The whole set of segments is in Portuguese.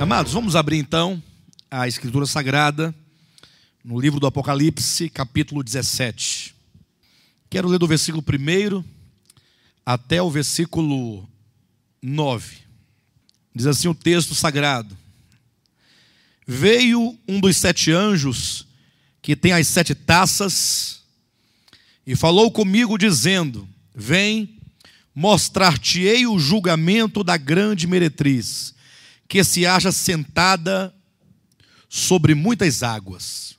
Amados, vamos abrir então a Escritura Sagrada no livro do Apocalipse, capítulo 17. Quero ler do versículo 1 até o versículo 9. Diz assim o texto sagrado: Veio um dos 7 anjos que tem as 7 taças e falou comigo dizendo: Vem, mostrar-te-ei o julgamento da grande meretriz, que se acha sentada sobre muitas águas,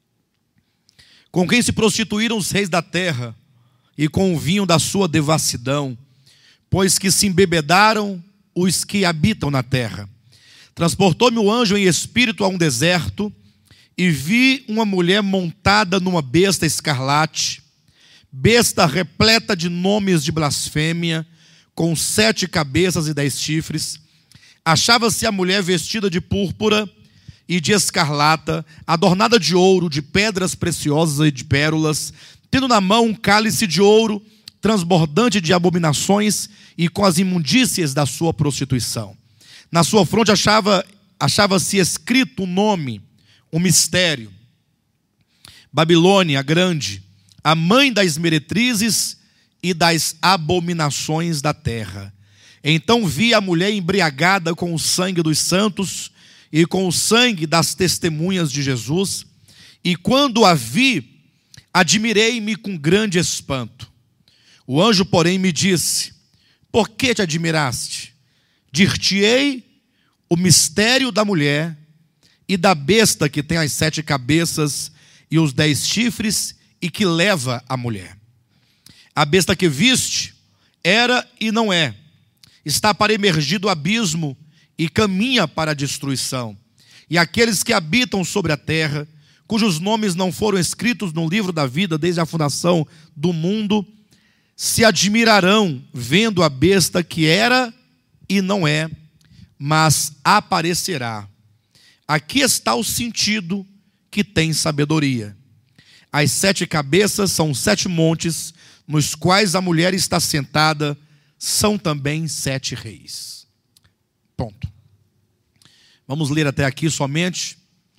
com quem se prostituíram os reis da terra, e com o vinho da sua devassidão, pois que se embebedaram os que habitam na terra. Transportou-me o anjo em espírito a um deserto, e vi uma mulher montada numa besta escarlate, besta repleta de nomes de blasfêmia, com 7 cabeças e 10 chifres. Achava-se a mulher vestida de púrpura e de escarlata, adornada de ouro, de pedras preciosas e de pérolas, tendo na mão um cálice de ouro, transbordante de abominações e com as imundícias da sua prostituição. Na sua fronte achava-se escrito um nome, um mistério: Babilônia a grande, a mãe das meretrizes e das abominações da terra. Então vi a mulher embriagada com o sangue dos santos e com o sangue das testemunhas de Jesus, e quando a vi, admirei-me com grande espanto. O anjo, porém, me disse: Por que te admiraste? Dir-te-ei o mistério da mulher e da besta que tem as 7 cabeças e os 10 chifres e que leva a mulher. A besta que viste era e não é, está para emergir do abismo e caminha para a destruição. E aqueles que habitam sobre a terra, cujos nomes não foram escritos no livro da vida desde a fundação do mundo, se admirarão vendo a besta que era e não é, mas aparecerá. Aqui está o sentido que tem sabedoria. As 7 cabeças são 7 montes, nos quais a mulher está sentada, são também 7 reis. Ponto. Vamos ler até aqui somente.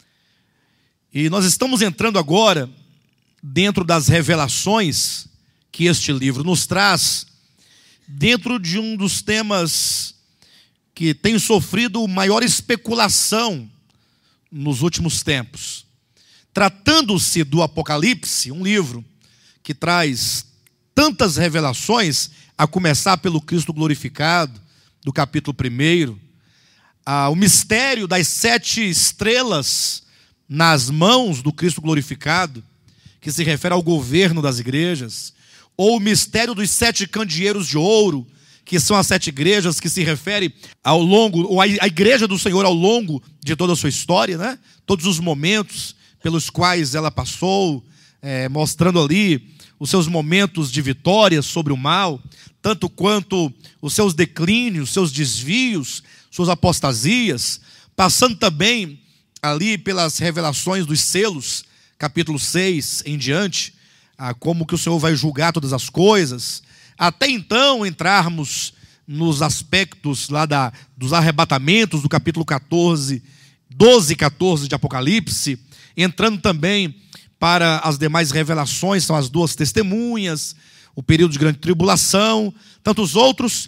E nós estamos entrando agora dentro das revelações que este livro nos traz, dentro de um dos temas que tem sofrido maior especulação nos últimos tempos. Tratando-se do Apocalipse, um livro que traz tantas revelações, a começar pelo Cristo glorificado, do capítulo 1, o mistério das 7 estrelas nas mãos do Cristo glorificado, que se refere ao governo das igrejas, ou o mistério dos 7 candeeiros de ouro, que são as 7 igrejas, que se refere ao longo, ou a igreja do Senhor ao longo de toda a sua história, né? Todos os momentos pelos quais ela passou, mostrando ali os seus momentos de vitória sobre o mal, tanto quanto os seus declínios, seus desvios, suas apostasias, passando também ali pelas revelações dos selos, capítulo 6 em diante, como que o Senhor vai julgar todas as coisas, até então entrarmos nos aspectos lá dos arrebatamentos do capítulo 12 e 14 de Apocalipse, entrando também para as demais revelações, são as 2 testemunhas, o período de grande tribulação, tantos outros.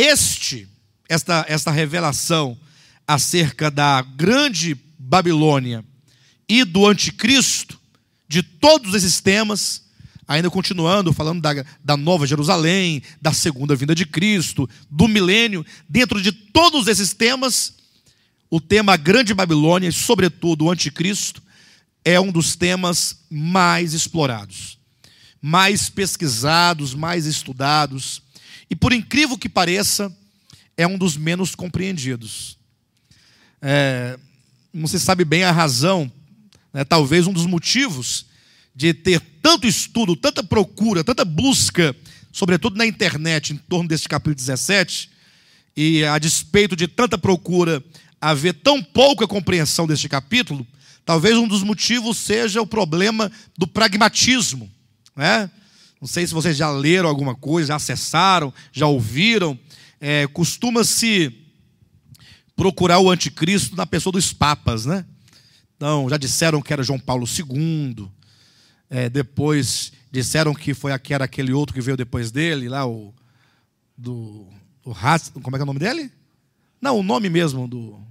Esta revelação acerca da grande Babilônia e do anticristo, de todos esses temas, ainda continuando, falando da Nova Jerusalém, da segunda vinda de Cristo, do milênio, dentro de todos esses temas, o tema Grande Babilônia e, sobretudo, o anticristo, é um dos temas mais explorados, mais pesquisados, mais estudados, e por incrível que pareça, é um dos menos compreendidos. Não se sabe bem a razão, né? Talvez um dos motivos de ter tanto estudo, tanta procura, tanta busca, sobretudo na internet, em torno deste capítulo 17, e a despeito de tanta procura, haver tão pouca compreensão deste capítulo, talvez um dos motivos seja o problema do pragmatismo, né? Não sei se vocês já leram alguma coisa, já acessaram, já ouviram. Costuma-se procurar o anticristo na pessoa dos papas, né? Então, já disseram que era João Paulo II, depois disseram que era aquele outro que veio depois dele, lá o como é que é o nome dele? Não, o nome mesmo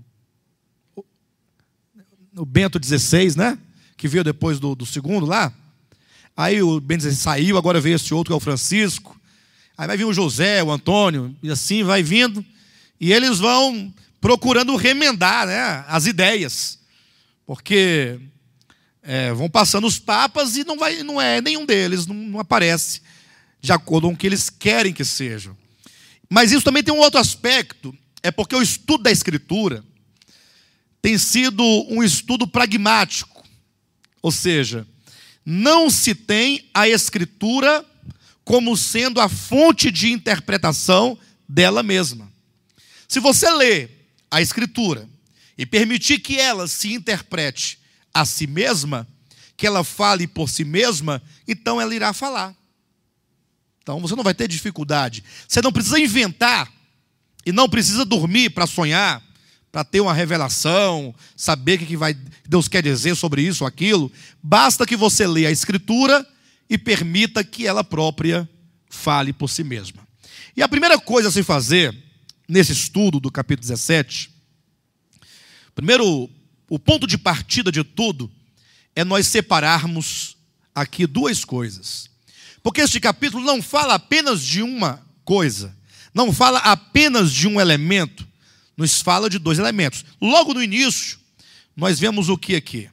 o Bento XVI, né? Que veio depois do segundo lá. Aí o Bento XVI saiu, agora veio esse outro que é o Francisco. Aí vai vir o José, o Antônio, e assim vai vindo. E eles vão procurando remendar, né, as ideias. Porque vão passando os papas e não é nenhum deles, não aparece de acordo com o que eles querem que sejam. Mas isso também tem um outro aspecto, é porque o estudo da Escritura tem sido um estudo pragmático. Ou seja, não se tem a Escritura como sendo a fonte de interpretação dela mesma. Se você lê a Escritura e permitir que ela se interprete a si mesma, que ela fale por si mesma, então ela irá falar. Então você não vai ter dificuldade. Você não precisa inventar e não precisa dormir para sonhar, para ter uma revelação, saber o que Deus quer dizer sobre isso ou aquilo. Basta que você leia a Escritura e permita que ela própria fale por si mesma. E a primeira coisa a se fazer nesse estudo do capítulo 17, primeiro, o ponto de partida de tudo é nós separarmos aqui duas coisas. Porque este capítulo não fala apenas de uma coisa, não fala apenas de um elemento, nos fala de dois elementos. Logo no início, nós vemos o que aqui?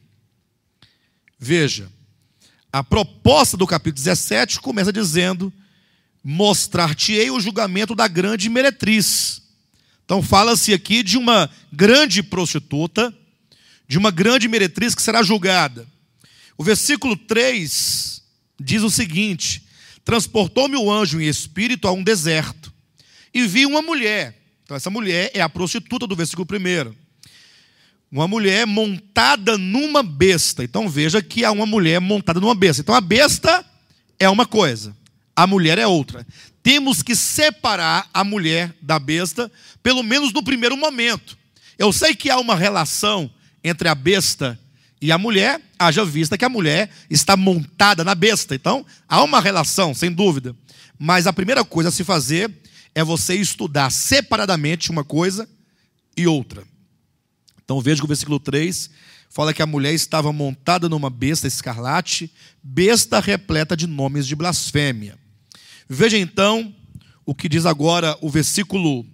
Veja, a proposta do capítulo 17 começa dizendo: mostrar-te-ei o julgamento da grande meretriz. Então fala-se aqui de uma grande prostituta, de uma grande meretriz que será julgada. O versículo 3 diz o seguinte: transportou-me o anjo em espírito a um deserto, e vi uma mulher. Então essa mulher é a prostituta do versículo 1. Uma mulher montada numa besta. Então veja que há uma mulher montada numa besta. Então a besta é uma coisa, a mulher é outra. Temos que separar a mulher da besta, pelo menos no primeiro momento. Eu sei que há uma relação entre a besta e a mulher, haja vista que a mulher está montada na besta. Então há uma relação, sem dúvida. Mas a primeira coisa a se fazer é você estudar separadamente uma coisa e outra. Então veja que o versículo 3 fala que a mulher estava montada numa besta escarlate, besta repleta de nomes de blasfêmia. Veja então o que diz agora o versículo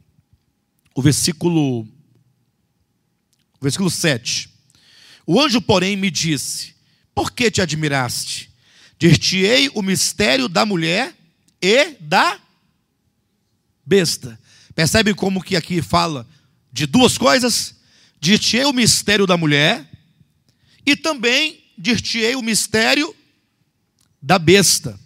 7. O anjo, porém, me disse: por que te admiraste? Dir-te-ei o mistério da mulher e da besta. Percebe como que aqui fala de duas coisas? Dir-te-ei o mistério da mulher e também dir-te-ei o mistério da besta,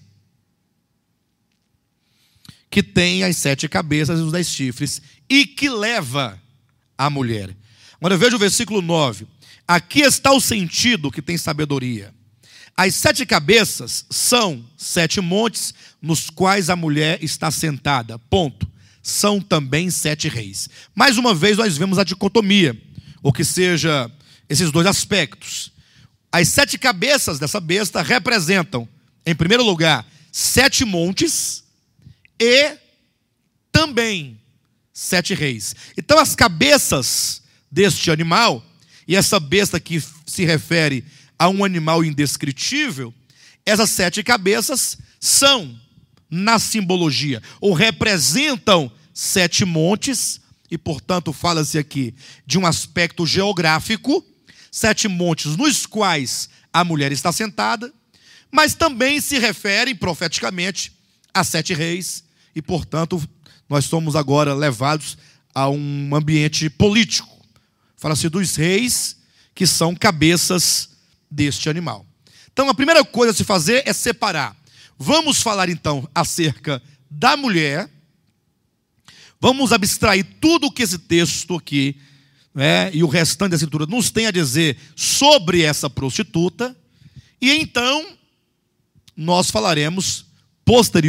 que tem as 7 cabeças e os 10 chifres, e que leva a mulher. Agora veja o versículo 9. Aqui está o sentido que tem sabedoria. As 7 cabeças são 7 montes nos quais a mulher está sentada. Ponto. São também 7 reis. Mais uma vez nós vemos a dicotomia, ou que seja, esses dois aspectos. As 7 cabeças dessa besta representam, em primeiro lugar, 7 montes e também 7 reis. Então as cabeças deste animal, e essa besta que se refere a um animal indescritível, essas 7 cabeças são, na simbologia, ou representam 7 montes, e portanto fala-se aqui de um aspecto geográfico, 7 montes nos quais a mulher está sentada, mas também se referem profeticamente a 7 reis, e portanto nós somos agora levados a um ambiente político. Fala-se dos reis que são cabeças deste animal. Então a primeira coisa a se fazer é separar. Vamos falar então acerca da mulher. Vamos abstrair tudo o que esse texto aqui, né, e o restante da escritura nos tem a dizer sobre essa prostituta. E então nós falaremos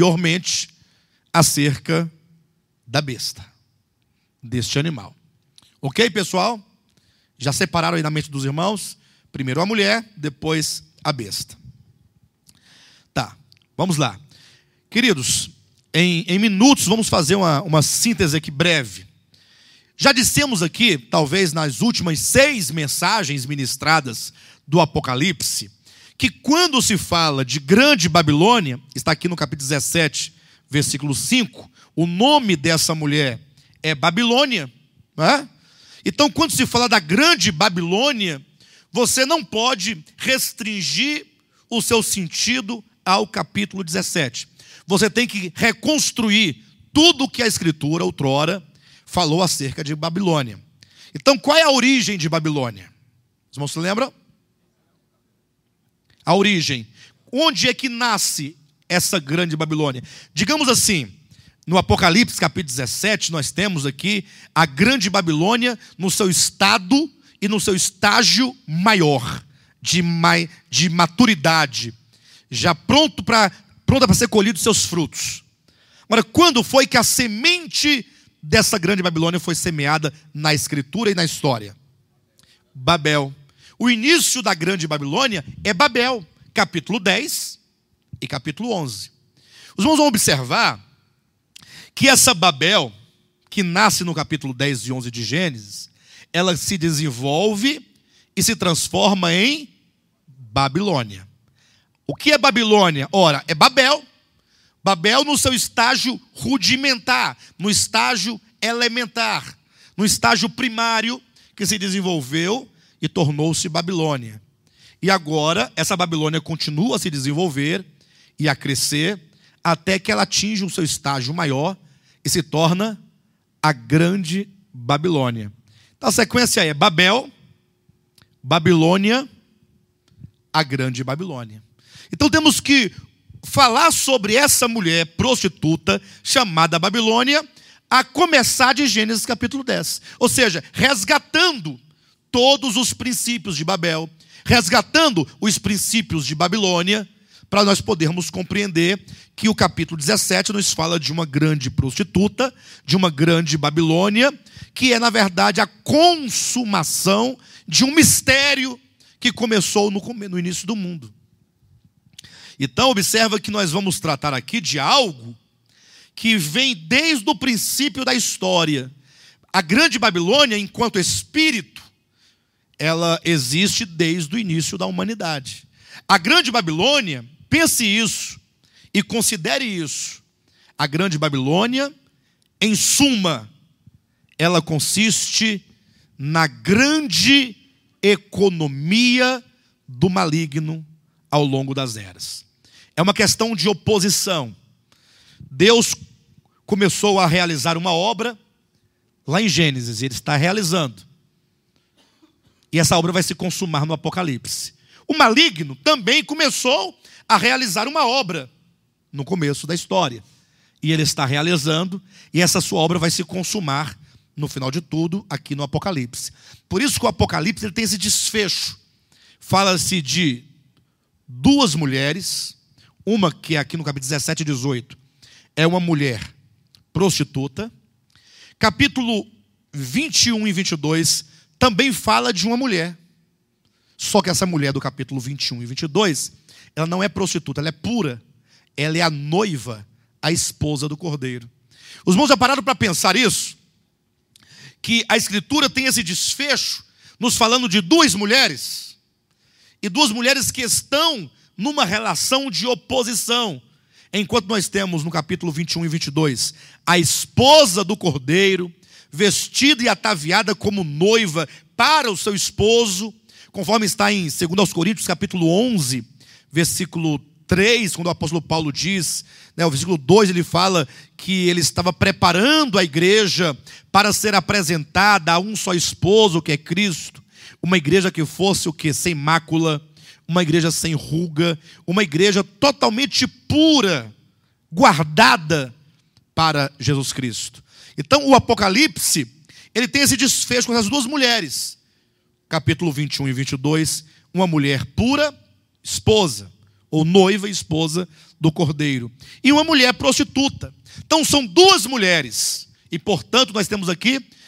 posteriormente acerca da besta, deste animal. Ok, pessoal? Já separaram aí na mente dos irmãos? Primeiro a mulher, depois a besta. Tá, vamos lá. Queridos, em minutos vamos fazer uma síntese aqui breve. Já dissemos aqui, talvez nas últimas 6 mensagens ministradas do Apocalipse, que quando se fala de Grande Babilônia, está aqui no capítulo 17, versículo 5, o nome dessa mulher é Babilônia, não é? Então, quando se fala da Grande Babilônia, você não pode restringir o seu sentido ao capítulo 17. Você tem que reconstruir tudo o que a Escritura outrora falou acerca de Babilônia. Então, qual é a origem de Babilônia? Os irmãos se lembram? A origem. Onde é que nasce essa Grande Babilônia? Digamos assim, no Apocalipse, capítulo 17, nós temos aqui a Grande Babilônia no seu estado e no seu estágio maior, de maturidade, já pronta para ser colhido seus frutos. Agora, quando foi que a semente dessa Grande Babilônia foi semeada na Escritura e na história? Babel. O início da Grande Babilônia é Babel, capítulo 10 e capítulo 11. Os irmãos vão observar que essa Babel, que nasce no capítulo 10 e 11 de Gênesis, ela se desenvolve e se transforma em Babilônia. O que é Babilônia? Ora, é Babel. Babel no seu estágio rudimentar, no estágio elementar, no estágio primário que se desenvolveu e tornou-se Babilônia. E agora essa Babilônia continua a se desenvolver e a crescer até que ela atinge o seu estágio maior e se torna a Grande Babilônia. Então a sequência é Babel, Babilônia, a Grande Babilônia. Então temos que falar sobre essa mulher prostituta chamada Babilônia, a começar de Gênesis capítulo 10. Ou seja, resgatando todos os princípios de Babel, resgatando os princípios de Babilônia, para nós podermos compreender que o capítulo 17 nos fala de uma grande prostituta, de uma grande Babilônia, que é, na verdade, a consumação de um mistério que começou no início do mundo. Então, observa que nós vamos tratar aqui de algo que vem desde o princípio da história. A Grande Babilônia, enquanto espírito, ela existe desde o início da humanidade. A Grande Babilônia, pense isso e considere isso. A Grande Babilônia, em suma, ela consiste na grande economia do maligno ao longo das eras. É uma questão de oposição. Deus começou a realizar uma obra lá em Gênesis, ele está realizando. E essa obra vai se consumar no Apocalipse. O maligno também começou a realizar uma obra no começo da história. E ele está realizando, e essa sua obra vai se consumar no final de tudo, aqui no Apocalipse. Por isso que o Apocalipse ele tem esse desfecho. Fala-se de 2 mulheres, uma que é aqui no capítulo 17 e 18, é uma mulher prostituta. Capítulo 21 e 22 também fala de uma mulher. Só que essa mulher do capítulo 21 e 22, ela não é prostituta, ela é pura. Ela é a noiva, a esposa do Cordeiro. Os irmãos já pararam para pensar isso? Que a Escritura tem esse desfecho, nos falando de 2 mulheres, e 2 mulheres que estão numa relação de oposição. Enquanto nós temos no capítulo 21 e 22, a esposa do Cordeiro, vestida e ataviada como noiva para o seu esposo, conforme está em 2 Coríntios capítulo 11, versículo 3, quando o apóstolo Paulo diz, o versículo 2, ele fala que ele estava preparando a igreja para ser apresentada a um só esposo, que é Cristo, uma igreja que fosse o quê? Sem mácula, uma igreja sem ruga, uma igreja totalmente pura, guardada para Jesus Cristo. Então o Apocalipse, ele tem esse desfecho com essas 2 mulheres. Capítulo 21 e 22, uma mulher pura, esposa, ou noiva e esposa do Cordeiro, e uma mulher prostituta. Então são 2 mulheres, e portanto nós temos aqui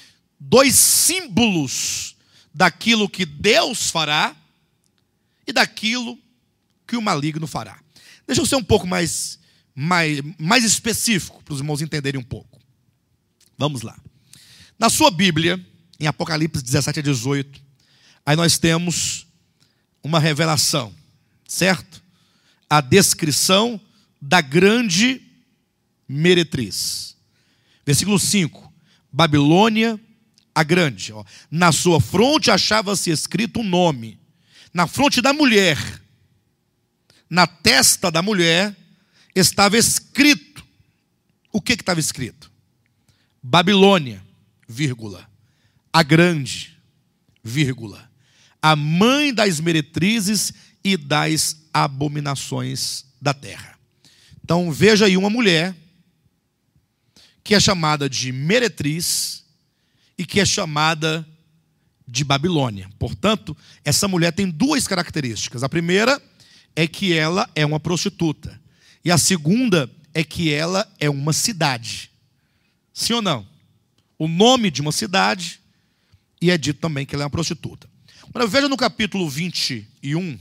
dois símbolos daquilo que Deus fará e daquilo que o maligno fará. Deixa eu ser um pouco mais específico, para os irmãos entenderem um pouco. Vamos lá. Na sua Bíblia, em Apocalipse 17 a 18, aí nós temos uma revelação, certo? A descrição da grande meretriz. Versículo 5. Babilônia a grande. Ó. Na sua fronte achava-se escrito um nome. Na fronte da mulher, na testa da mulher, estava escrito. O que estava escrito? Babilônia, vírgula, a grande, vírgula, a mãe das meretrizes e das abominações da terra. Então veja aí uma mulher que é chamada de meretriz e que é chamada de Babilônia. Portanto, essa mulher tem duas características. A primeira é que ela é uma prostituta. E a segunda é que ela é uma cidade. Sim ou não? O nome de uma cidade, e é dito também que ela é uma prostituta. Agora veja no capítulo 21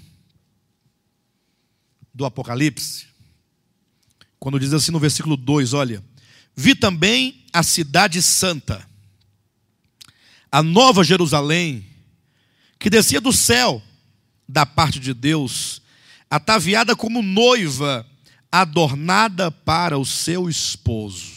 do Apocalipse, quando diz assim no versículo 2, olha: vi também a cidade santa, a nova Jerusalém, que descia do céu, da parte de Deus, ataviada como noiva, adornada para o seu esposo.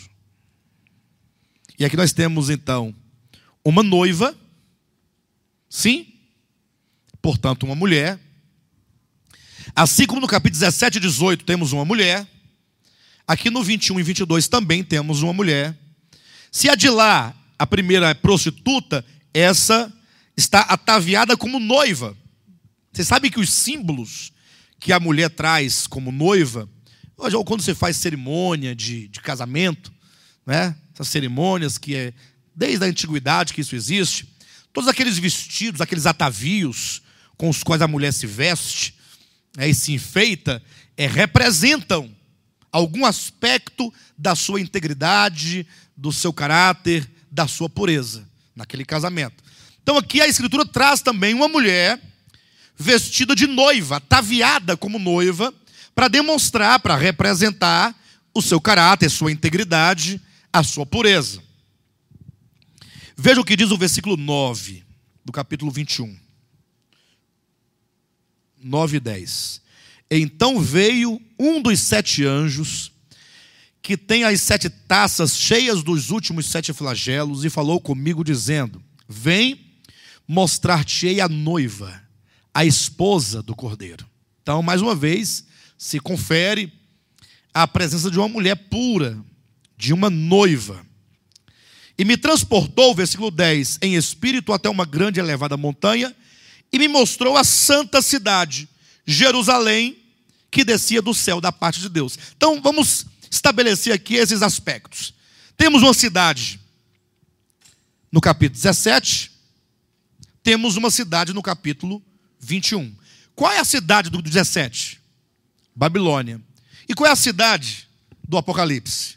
E aqui nós temos então uma noiva, sim, portanto uma mulher. Assim como no capítulo 17 e 18 temos uma mulher, aqui no 21 e 22 também temos uma mulher. Se a de lá, a primeira é prostituta, essa está ataviada como noiva. Você sabe que os símbolos que a mulher traz como noiva, hoje, ou quando você faz cerimônia de casamento, né? Essas cerimônias que é desde a antiguidade que isso existe, todos aqueles vestidos, aqueles atavios com os quais a mulher se veste, e se enfeita, representam algum aspecto da sua integridade, do seu caráter, da sua pureza, naquele casamento. Então aqui a Escritura traz também uma mulher vestida de noiva, ataviada como noiva, para demonstrar, para representar o seu caráter, sua integridade, a sua pureza. Veja o que diz o versículo 9 do capítulo 21. 9 e 10. Então veio um dos 7 anjos, que tem as 7 taças cheias dos últimos 7 flagelos, e falou comigo dizendo: vem, mostrar-te-ei a noiva, a esposa do Cordeiro. Então, mais uma vez, se confere a presença de uma mulher pura, de uma noiva. E me transportou, versículo 10, em espírito até uma grande e elevada montanha, e me mostrou a santa cidade, Jerusalém, que descia do céu da parte de Deus. Então vamos estabelecer aqui esses aspectos. Temos uma cidade no capítulo 17, temos uma cidade no capítulo 21. Qual é a cidade do 17? Babilônia. E qual é a cidade do Apocalipse?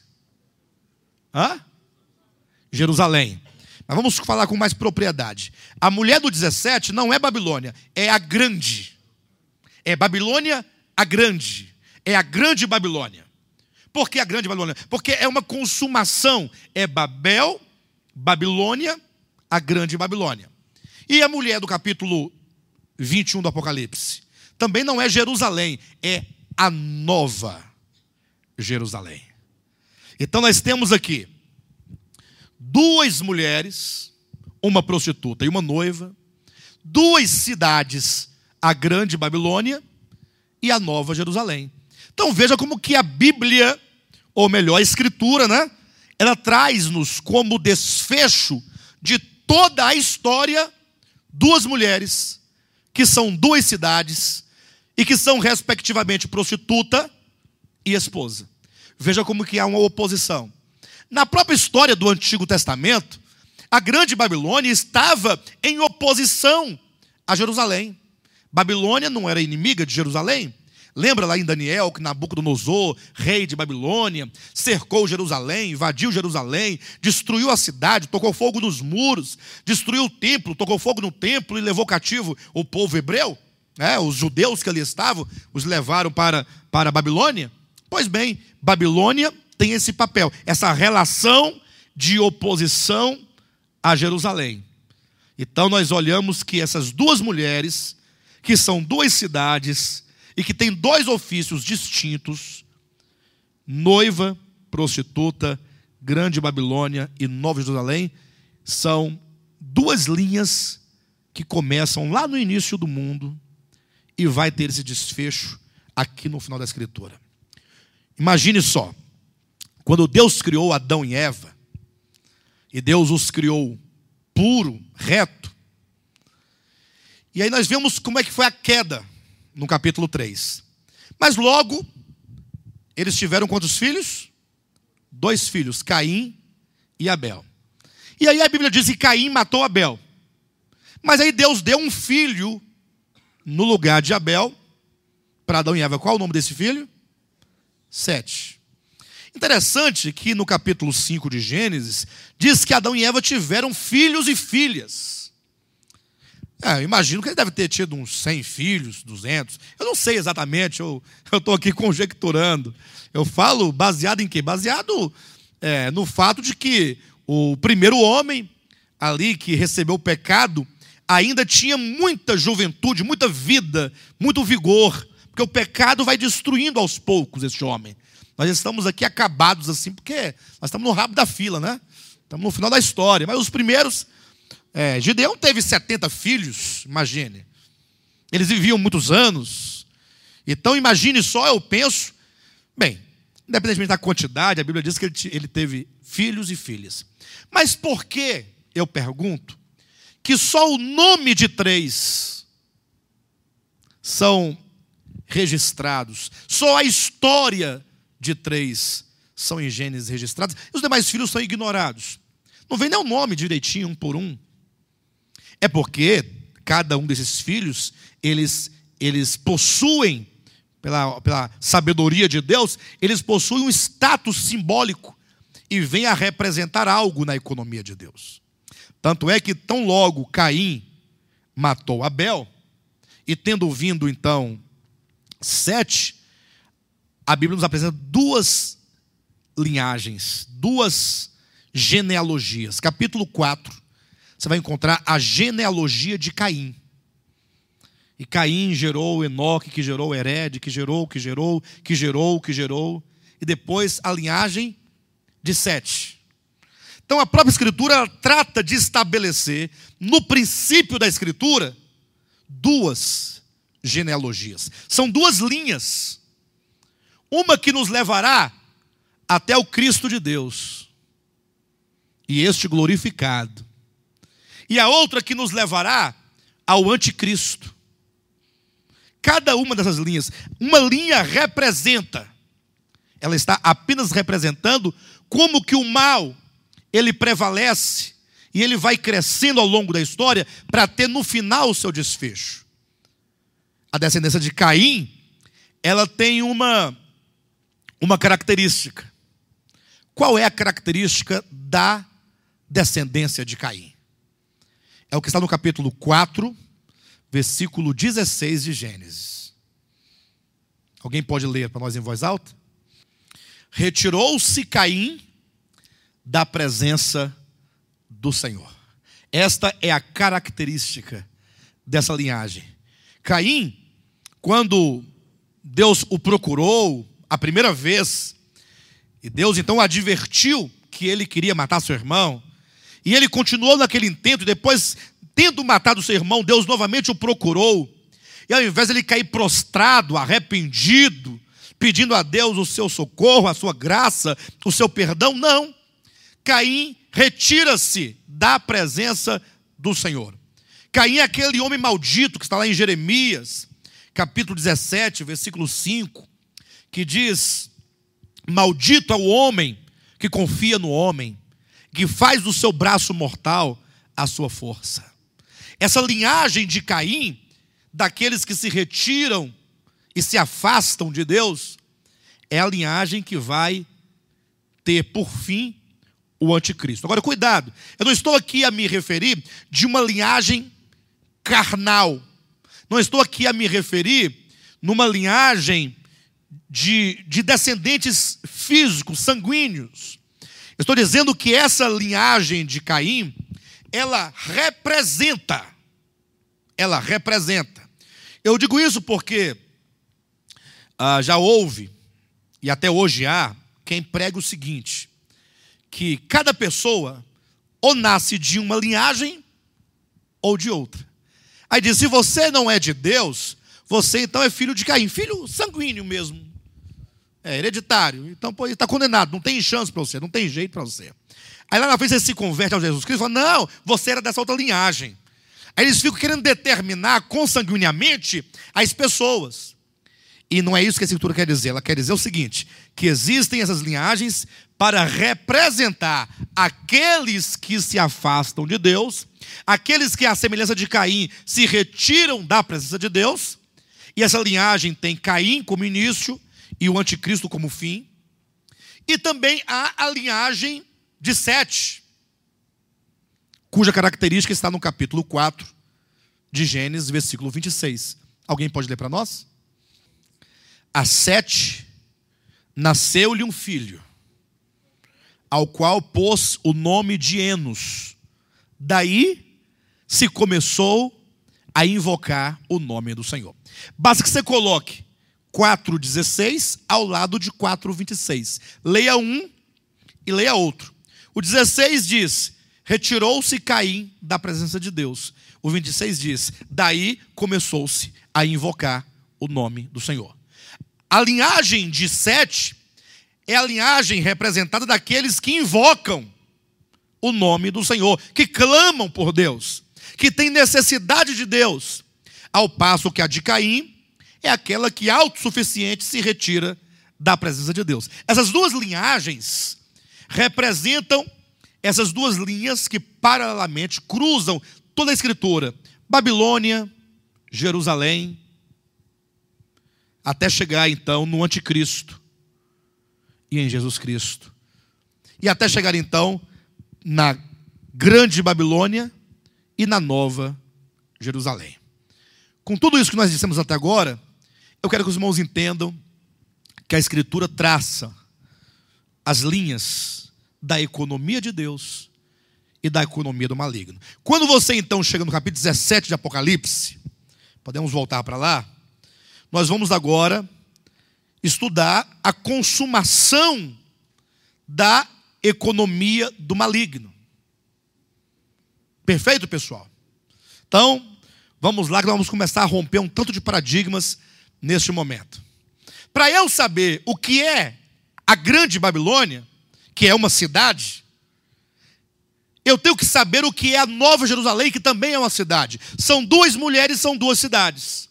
Jerusalém. Mas vamos falar com mais propriedade. A mulher do 17 não é Babilônia, é a grande. É Babilônia a grande. É a grande Babilônia. Por que a grande Babilônia? Porque é uma consumação. É Babel, Babilônia, a grande Babilônia. E a mulher do capítulo 21 do Apocalipse também não é Jerusalém, é a nova Jerusalém. Então nós temos aqui 2 mulheres, uma prostituta e uma noiva, 2 cidades, a grande Babilônia e a nova Jerusalém. Então veja como que a Bíblia, ou melhor, a Escritura, né? Ela traz-nos como desfecho de toda a história 2 mulheres, que são 2 cidades, e que são respectivamente prostituta e esposa. Veja como que há uma oposição. Na própria história do Antigo Testamento, a grande Babilônia estava em oposição a Jerusalém. Babilônia não era inimiga de Jerusalém. Lembra lá em Daniel que Nabucodonosor, rei de Babilônia, cercou Jerusalém, invadiu Jerusalém, destruiu a cidade, tocou fogo nos muros, destruiu o templo, tocou fogo no templo e levou cativo o povo hebreu? Os judeus que ali estavam, os levaram para a Babilônia? Pois bem, Babilônia tem esse papel, essa relação de oposição a Jerusalém. Então nós olhamos que essas duas mulheres, que são duas cidades e que têm dois ofícios distintos, noiva, prostituta, Grande Babilônia e Nova Jerusalém, são duas linhas que começam lá no início do mundo e vai ter esse desfecho aqui no final da Escritura. Imagine só, quando Deus criou Adão e Eva, e Deus os criou puro, reto, e aí nós vemos como é que foi a queda no capítulo 3. Mas logo, eles tiveram quantos filhos? 2 filhos, Caim e Abel. E aí a Bíblia diz que Caim matou Abel. Mas aí Deus deu um filho no lugar de Abel para Adão e Eva. Qual é o nome desse filho? Sete. Interessante que no capítulo 5 de Gênesis, diz que Adão e Eva tiveram filhos e filhas. Eu imagino que ele deve ter tido uns 100 filhos, 200. Eu não sei exatamente, eu estou aqui conjecturando. Eu falo baseado em quê? Baseado no fato de que o primeiro homem ali que recebeu o pecado ainda tinha muita juventude, muita vida, muito vigor, porque o pecado vai destruindo aos poucos este homem. Nós estamos aqui acabados assim, porque nós estamos no rabo da fila, né? Estamos no final da história. Mas os primeiros, Gideão teve 70 filhos, imagine. Eles viviam muitos anos. Então imagine só, eu penso, bem, independentemente da quantidade, a Bíblia diz que ele teve filhos e filhas. Mas por que, eu pergunto, que só o nome de 3 são registrados? Só a história de 3 são em Gênesis registrados, e os demais filhos são ignorados. Não vem nem o nome direitinho, um por um. É porque cada um desses filhos, eles possuem, pela sabedoria de Deus, eles possuem um status simbólico e vêm a representar algo na economia de Deus. Tanto é que tão logo Caim matou Abel, e tendo vindo então Sete, a Bíblia nos apresenta 2 linhagens, 2 genealogias. Capítulo 4, você vai encontrar a genealogia de Caim. E Caim gerou Enoque, que gerou Herede, que gerou, e depois a linhagem de Sete. Então a própria Escritura trata de estabelecer, no princípio da Escritura, 2 genealogias. São 2 linhas. Uma que nos levará até o Cristo de Deus, e este glorificado. E a outra que nos levará ao anticristo. Cada uma dessas linhas, uma linha representa, ela está apenas representando como que o mal, ele prevalece, e ele vai crescendo ao longo da história, para ter no final o seu desfecho. A descendência de Caim, ela tem uma característica. Qual é a característica da descendência de Caim? É o que está no capítulo 4, versículo 16 de Gênesis. Alguém pode ler para nós em voz alta? Retirou-se Caim da presença do Senhor. Esta é a característica dessa linhagem. Caim, quando Deus o procurou a primeira vez, e Deus então advertiu que ele queria matar seu irmão, e ele continuou naquele intento, e depois, tendo matado seu irmão, Deus novamente o procurou, e ao invés de ele cair prostrado, arrependido, pedindo a Deus o seu socorro, a sua graça, o seu perdão, não. Caim retira-se da presença do Senhor. Caim é aquele homem maldito que está lá em Jeremias, capítulo 17, versículo 5, que diz: maldito é o homem que confia no homem, que faz do seu braço mortal a sua força. Essa linhagem de Caim, daqueles que se retiram e se afastam de Deus, é a linhagem que vai ter por fim o anticristo. Agora, cuidado, eu não estou aqui a me referir de uma linhagem carnal. Não estou aqui a me referir numa linhagem de descendentes físicos, sanguíneos. Estou dizendo que essa linhagem de Caim, ela representa. Eu digo isso porque já houve, e até hoje há, quem prega o seguinte, que cada pessoa ou nasce de uma linhagem ou de outra. Aí diz, se você não é de Deus, você então é filho de Caim, filho sanguíneo mesmo, hereditário, então pô, está condenado, não tem chance para você, não tem jeito para você. Aí lá na frente você se converte ao Jesus Cristo e fala, não, você era dessa outra linhagem. Aí eles ficam querendo determinar consanguineamente as pessoas. E não é isso que a Escritura quer dizer. Ela quer dizer o seguinte, que existem essas linhagens para representar aqueles que se afastam de Deus, aqueles que, à semelhança de Caim, se retiram da presença de Deus, e essa linhagem tem Caim como início e o anticristo como fim, e também há a linhagem de Sete, cuja característica está no capítulo 4 de Gênesis, versículo 26. Alguém pode ler para nós? A Sete nasceu-lhe um filho, ao qual pôs o nome de Enos. Daí se começou a invocar o nome do Senhor. Basta que você coloque 4,16 ao lado de 4,26. Leia um e leia outro. O 16 diz, retirou-se Caim da presença de Deus. O 26 diz, daí começou-se a invocar o nome do Senhor. A linhagem de Sete é a linhagem representada daqueles que invocam o nome do Senhor, que clamam por Deus, que têm necessidade de Deus, ao passo que a de Caim é aquela que autossuficiente se retira da presença de Deus. Essas duas linhagens representam essas duas linhas que paralelamente cruzam toda a Escritura, Babilônia, Jerusalém, até chegar então no anticristo e em Jesus Cristo. E até chegar então na grande Babilônia e na nova Jerusalém. Com tudo isso que nós dissemos até agora, eu quero que os irmãos entendam que a Escritura traça as linhas da economia de Deus e da economia do maligno. Quando você então chega no capítulo 17 de Apocalipse, podemos voltar para lá, nós vamos agora estudar a consumação da economia do maligno. Perfeito, pessoal? Então, vamos lá que nós vamos começar a romper um tanto de paradigmas neste momento. Para eu saber o que é a grande Babilônia, que é uma cidade, eu tenho que saber o que é a Nova Jerusalém, que também é uma cidade. São duas mulheres, são duas cidades.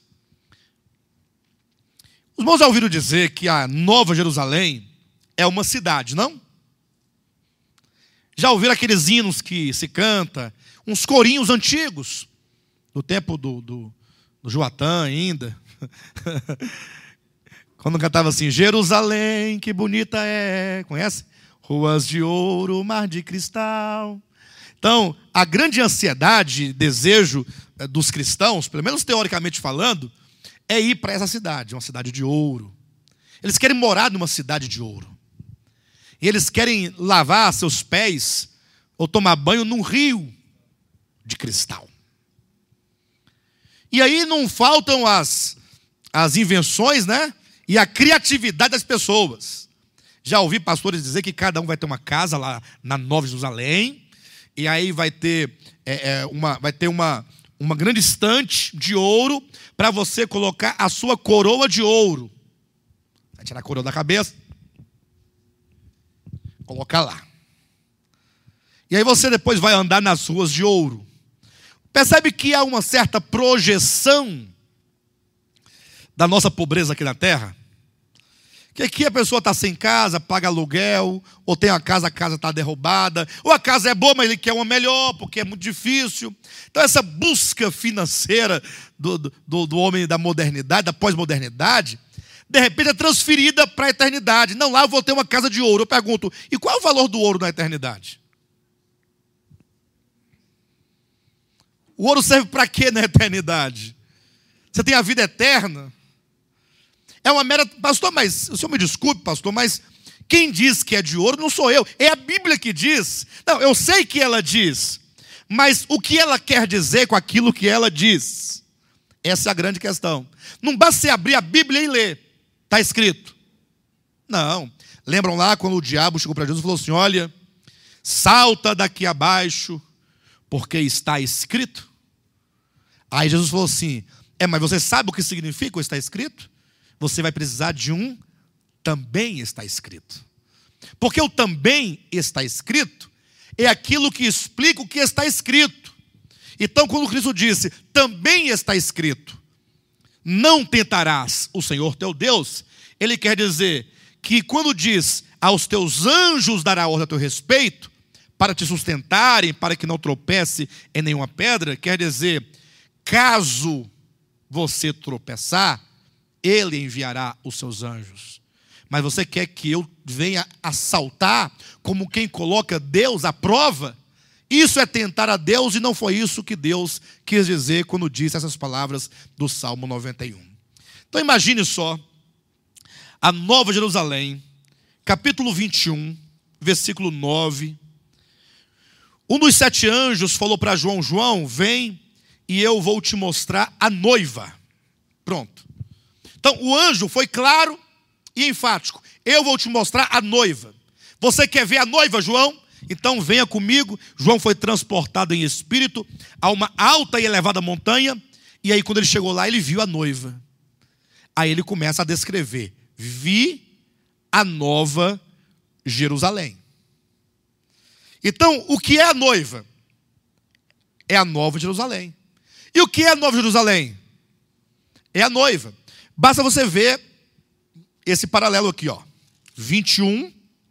Os irmãos já ouviram dizer que a Nova Jerusalém é uma cidade, não? Já ouviram aqueles hinos que se canta, uns corinhos antigos, do tempo do Joatã ainda. Quando cantava assim, Jerusalém, que bonita é, conhece? Ruas de ouro, mar de cristal. Então, a grande ansiedade, desejo dos cristãos, pelo menos teoricamente falando, é ir para essa cidade, uma cidade de ouro. Eles querem morar numa cidade de ouro. E eles querem lavar seus pés ou tomar banho num rio de cristal. E aí não faltam as invenções, né? E a criatividade das pessoas. Já ouvi pastores dizer que cada um vai ter uma casa lá na Nova Jerusalém, e aí vai ter uma grande estante de ouro para você colocar a sua coroa de ouro. Vai tirar a coroa da cabeça, colocar lá. E aí você depois vai andar nas ruas de ouro. Percebe que há uma certa projeção da nossa pobreza aqui na terra? Que aqui a pessoa está sem casa, paga aluguel, ou tem a casa está derrubada, ou a casa é boa, mas ele quer uma melhor, porque é muito difícil. Então essa busca financeira do homem da modernidade, da pós-modernidade, de repente é transferida para a eternidade. Não, lá eu vou ter uma casa de ouro. Eu pergunto, e qual é o valor do ouro na eternidade? O ouro serve para quê na eternidade? Você tem a vida eterna? É uma mera... Pastor, mas o senhor me desculpe, pastor, mas quem diz que é de ouro não sou eu. É a Bíblia que diz. Não, eu sei que ela diz. Mas o que ela quer dizer com aquilo que ela diz? Essa é a grande questão. Não basta você abrir a Bíblia e ler. Está escrito. Não. Lembram lá quando o diabo chegou para Jesus e falou assim, olha, salta daqui abaixo, porque está escrito. Aí Jesus falou assim, mas você sabe o que significa o está escrito? Você vai precisar de um também está escrito. Porque o também está escrito é aquilo que explica o que está escrito. Então, quando Cristo disse, também está escrito, não tentarás o Senhor teu Deus, ele quer dizer que quando diz, aos teus anjos dará ordem a teu respeito, para te sustentarem, para que não tropece em nenhuma pedra, quer dizer, caso você tropeçar, ele enviará os seus anjos. Mas você quer que eu venha assaltar como quem coloca Deus à prova? Isso é tentar a Deus e não foi isso que Deus quis dizer quando disse essas palavras do Salmo 91. Então imagine só, a Nova Jerusalém, capítulo 21, versículo 9. Um dos 7 anjos falou para João, João, vem e eu vou te mostrar a noiva. Pronto. Então o anjo foi claro e enfático. Eu vou te mostrar a noiva. Você quer ver a noiva, João? Então venha comigo. João foi transportado em espírito a uma alta e elevada montanha. E aí quando ele chegou lá, ele viu a noiva. Aí ele começa a descrever. Vi a nova Jerusalém. Então, o que é a noiva? É a nova Jerusalém. E o que é a nova Jerusalém? É a noiva. Basta você ver esse paralelo aqui, ó. 21,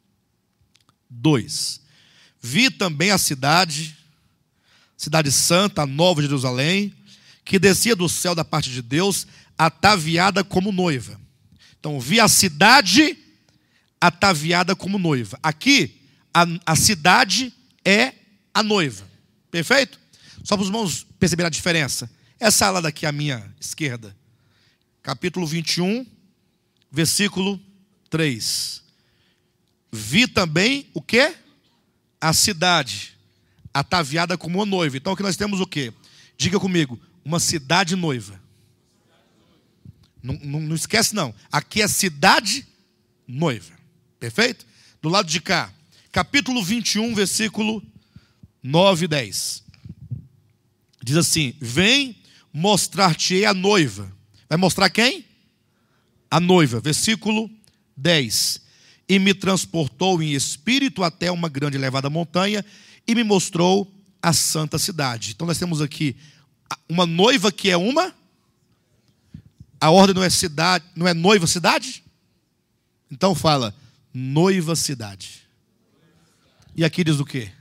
2. Vi também a cidade santa, a nova Jerusalém, que descia do céu da parte de Deus, ataviada como noiva. Então, vi a cidade ataviada como noiva. Aqui, a cidade é a noiva. Perfeito? Só para os irmãos perceberem a diferença. Essa ala daqui à minha esquerda. Capítulo 21, versículo 3. Vi também o quê? A cidade ataviada como uma noiva. Então aqui nós temos o quê? Diga comigo, uma cidade noiva. Não esquece não. Aqui é cidade noiva. Perfeito? Do lado de cá, capítulo 21, versículo 9 e 10. Diz assim, vem mostrar-te-ei a noiva. Vai mostrar quem? A noiva. Versículo 10. E me transportou em espírito até uma grande e elevada montanha e me mostrou a santa cidade. Então nós temos aqui uma noiva que é uma. A ordem não é cidade, não é noiva cidade? Então fala noiva cidade. E aqui diz o quê?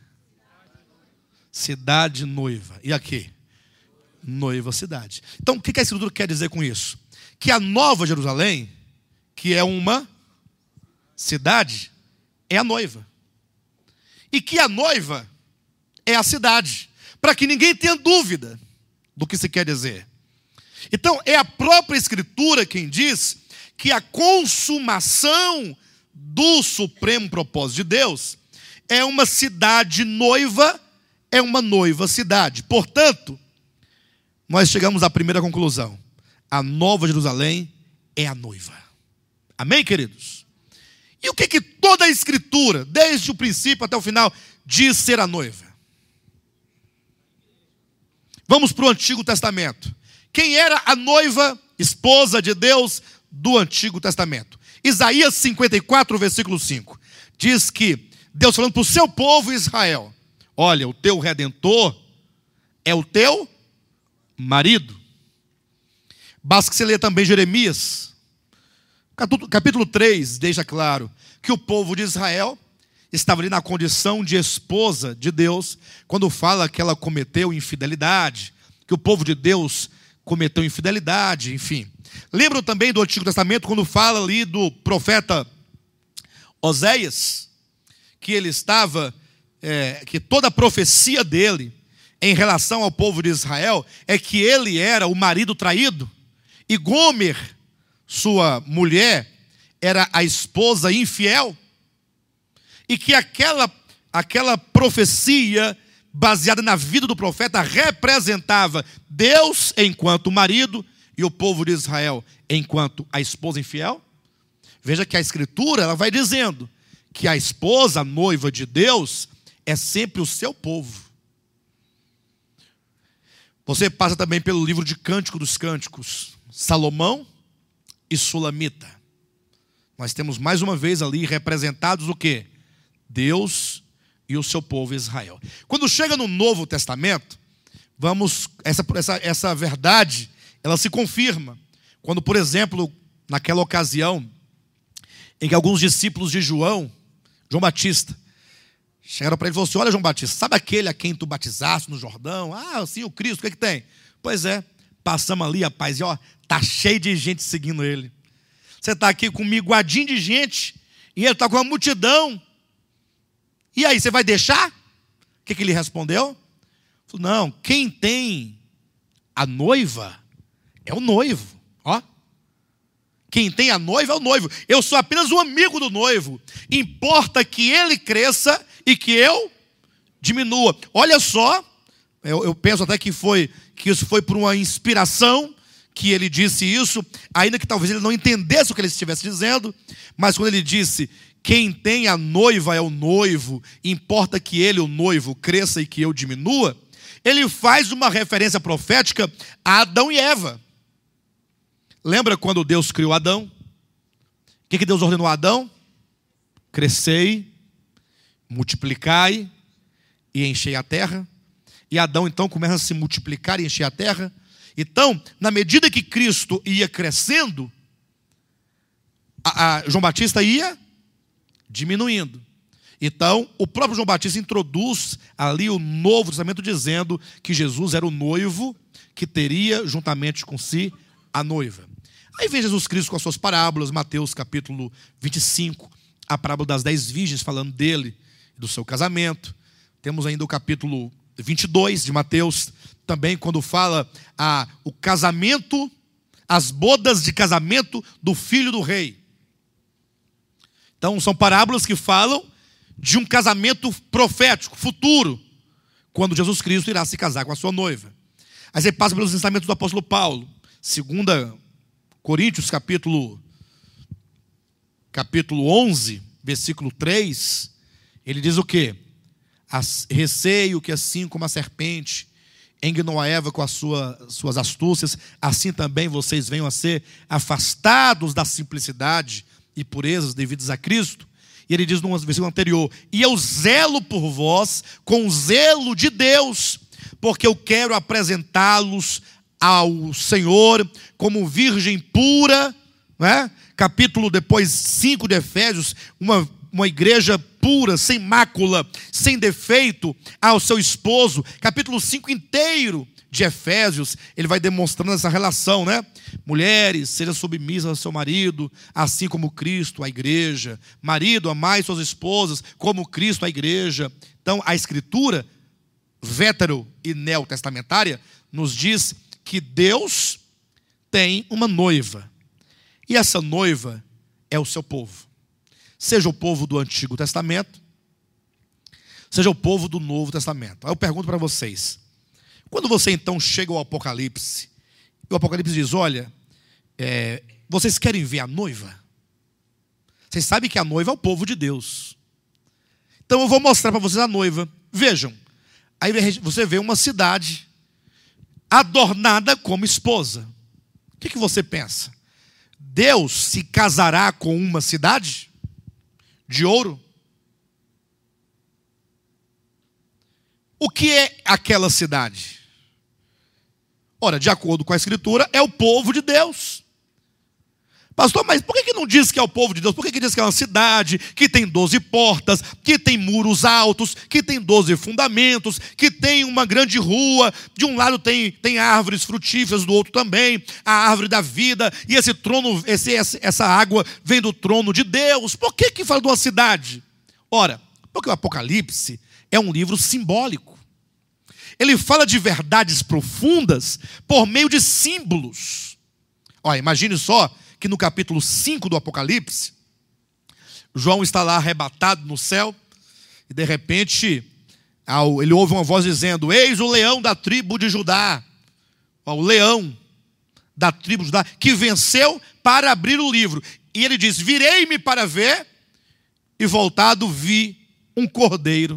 Cidade noiva. E aqui? Noiva cidade. Então o que a Escritura quer dizer com isso? Que a nova Jerusalém, que é uma cidade, é a noiva. E que a noiva é a cidade. Para que ninguém tenha dúvida do que se quer dizer. Então, é a própria Escritura quem diz que a consumação do supremo propósito de Deus é uma cidade noiva, é uma noiva cidade. Portanto, nós chegamos à primeira conclusão. A nova Jerusalém é a noiva. Amém, queridos? E o que toda a Escritura, desde o princípio até o final, diz ser a noiva? Vamos para o Antigo Testamento. Quem era a noiva, esposa de Deus do Antigo Testamento? Isaías 54, versículo 5. Diz que Deus falando para o seu povo Israel: olha, o teu Redentor é o teu marido. Basta que você leia também Jeremias, capítulo 3, deixa claro que o povo de Israel estava ali na condição de esposa de Deus, quando fala que ela cometeu infidelidade, que o povo de Deus cometeu infidelidade, enfim. Lembram também do Antigo Testamento, quando fala ali do profeta Oséias, que ele estava, que toda a profecia dele em relação ao povo de Israel é que ele era o marido traído, e Gomer, sua mulher, era a esposa infiel, e que aquela profecia baseada na vida do profeta representava Deus enquanto marido e o povo de Israel enquanto a esposa infiel. Veja que a Escritura ela vai dizendo que a esposa, a noiva de Deus, é sempre o seu povo. Você passa também pelo livro de Cântico dos Cânticos, Salomão e Sulamita. Nós temos mais uma vez ali representados o quê? Deus e o seu povo Israel. Quando chega no Novo Testamento, essa verdade, ela se confirma. Quando, por exemplo, naquela ocasião em que alguns discípulos de João Batista, chegaram para ele e falaram assim: olha, João Batista, sabe aquele a quem tu batizaste no Jordão? Ah, sim, o Cristo, o que tem? Pois é, passamos ali, rapaz, e ó, tá cheio de gente seguindo ele. Você está aqui com um miguadinho de gente, e ele está com uma multidão. E aí, você vai deixar? O que ele respondeu? Ele falou: não, quem tem a noiva é o noivo. Ó, quem tem a noiva é o noivo. Eu sou apenas um amigo do noivo. Importa que ele cresça e que eu diminua. Olha só, eu penso até que isso foi por uma inspiração que ele disse isso, ainda que talvez ele não entendesse o que ele estivesse dizendo, mas quando ele disse: quem tem a noiva é o noivo, importa que ele, o noivo, cresça e que eu diminua, ele faz uma referência profética a Adão e Eva. Lembra quando Deus criou Adão? O que Deus ordenou a Adão? Crescei, multiplicai e enchei a terra. E Adão então começa a se multiplicar e encher a terra. Então, na medida que Cristo ia crescendo, João Batista ia diminuindo. Então, o próprio João Batista introduz ali o Novo Testamento dizendo que Jesus era o noivo que teria juntamente com si a noiva. Aí vem Jesus Cristo com as suas parábolas, Mateus capítulo 25, a parábola das 10 virgens falando dele, do seu casamento. Temos ainda o capítulo 22 de Mateus, também quando fala o casamento, as bodas de casamento do filho do rei. Então são parábolas que falam de um casamento profético, futuro, quando Jesus Cristo irá se casar com a sua noiva. Aí você passa pelos ensinamentos do apóstolo Paulo, 2 Coríntios capítulo 11, versículo 3, ele diz o quê? Receio que assim como a serpente enganou a Eva com as suas astúcias, assim também vocês venham a ser afastados da simplicidade e purezas devidas a Cristo. E ele diz no versículo anterior: e eu zelo por vós com o zelo de Deus, porque eu quero apresentá-los ao Senhor como virgem pura, né? Capítulo depois 5 de Efésios, uma igreja pura, sem mácula, sem defeito, ao seu esposo. Capítulo 5 inteiro de Efésios, ele vai demonstrando essa relação, né? Mulheres, sejam submissas ao seu marido, assim como Cristo, a igreja. Marido, amai suas esposas, como Cristo, a igreja. Então, a Escritura, vétero e neotestamentária, nos diz que Deus tem uma noiva. E essa noiva é o seu povo. Seja o povo do Antigo Testamento, seja o povo do Novo Testamento. Aí eu pergunto para vocês, quando você então chega ao Apocalipse, e o Apocalipse diz: olha, vocês querem ver a noiva? Vocês sabem que a noiva é o povo de Deus. Então eu vou mostrar para vocês a noiva. Vejam, aí você vê uma cidade adornada como esposa. O que você pensa? Deus se casará com uma cidade de ouro? O que é aquela cidade? Ora, de acordo com a Escritura, é o povo de Deus. Pastor, mas por que não diz que é o povo de Deus? Por que diz que é uma cidade, que tem 12 portas, que tem muros altos, que tem 12 fundamentos, que tem uma grande rua, de um lado tem árvores frutíferas, do outro também, a árvore da vida, e esse trono, essa água vem do trono de Deus. Por que fala de uma cidade? Ora, porque o Apocalipse é um livro simbólico. Ele fala de verdades profundas por meio de símbolos. Olha, imagine só que no capítulo 5 do Apocalipse, João está lá arrebatado no céu, e de repente, ele ouve uma voz dizendo: eis o leão da tribo de Judá, o leão da tribo de Judá, que venceu para abrir o livro. E ele diz: virei-me para ver, e voltado vi um cordeiro,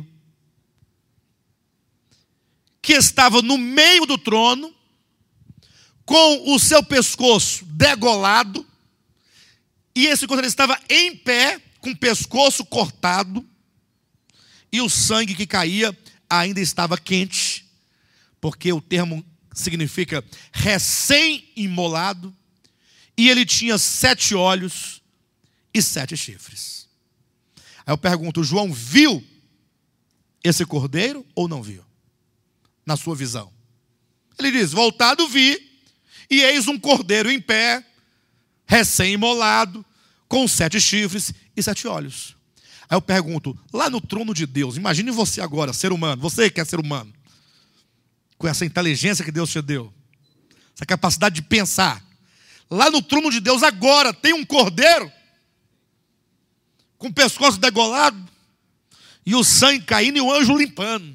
que estava no meio do trono, com o seu pescoço degolado, e esse cordeiro estava em pé, com o pescoço cortado, e o sangue que caía ainda estava quente, porque o termo significa recém-imolado, e ele tinha 7 olhos e 7 chifres. Aí eu pergunto: João viu esse cordeiro ou não viu? Na sua visão. Ele diz: voltado vi, e eis um cordeiro em pé, recém-imolado, com 7 chifres e 7 olhos. Aí eu pergunto: lá no trono de Deus, imagine você agora, ser humano, você que é ser humano, com essa inteligência que Deus te deu, essa capacidade de pensar, lá no trono de Deus agora tem um cordeiro, com o pescoço degolado, e o sangue caindo e o anjo limpando,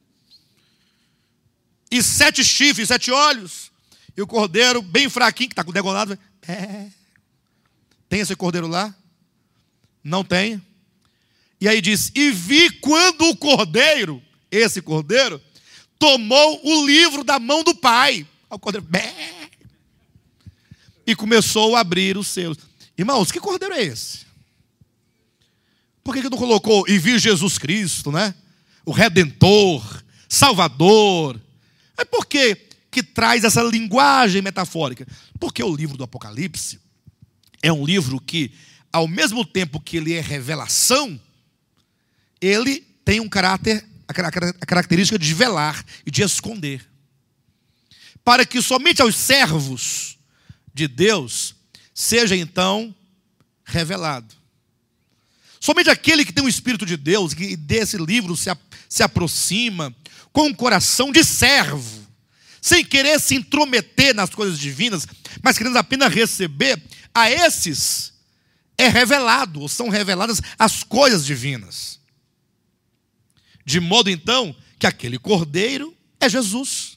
e 7 chifres, 7 olhos, e o cordeiro bem fraquinho, que está com o degolado. Tem esse cordeiro lá? Não tem. E aí diz: e vi quando o cordeiro, esse cordeiro, tomou o livro da mão do Pai. O cordeiro, e começou a abrir os seus. Irmãos, que cordeiro é esse? Por que não colocou: e vi Jesus Cristo, né? O Redentor, Salvador? É porque que traz essa linguagem metafórica? Porque o livro do Apocalipse é um livro que, ao mesmo tempo que ele é revelação, ele tem a característica de velar e de esconder, para que somente aos servos de Deus seja então revelado. Somente aquele que tem o Espírito de Deus, que desse livro se aproxima com um coração de servo, sem querer se intrometer nas coisas divinas, mas querendo apenas receber, a esses é revelado, ou são reveladas as coisas divinas. De modo então que aquele cordeiro é Jesus.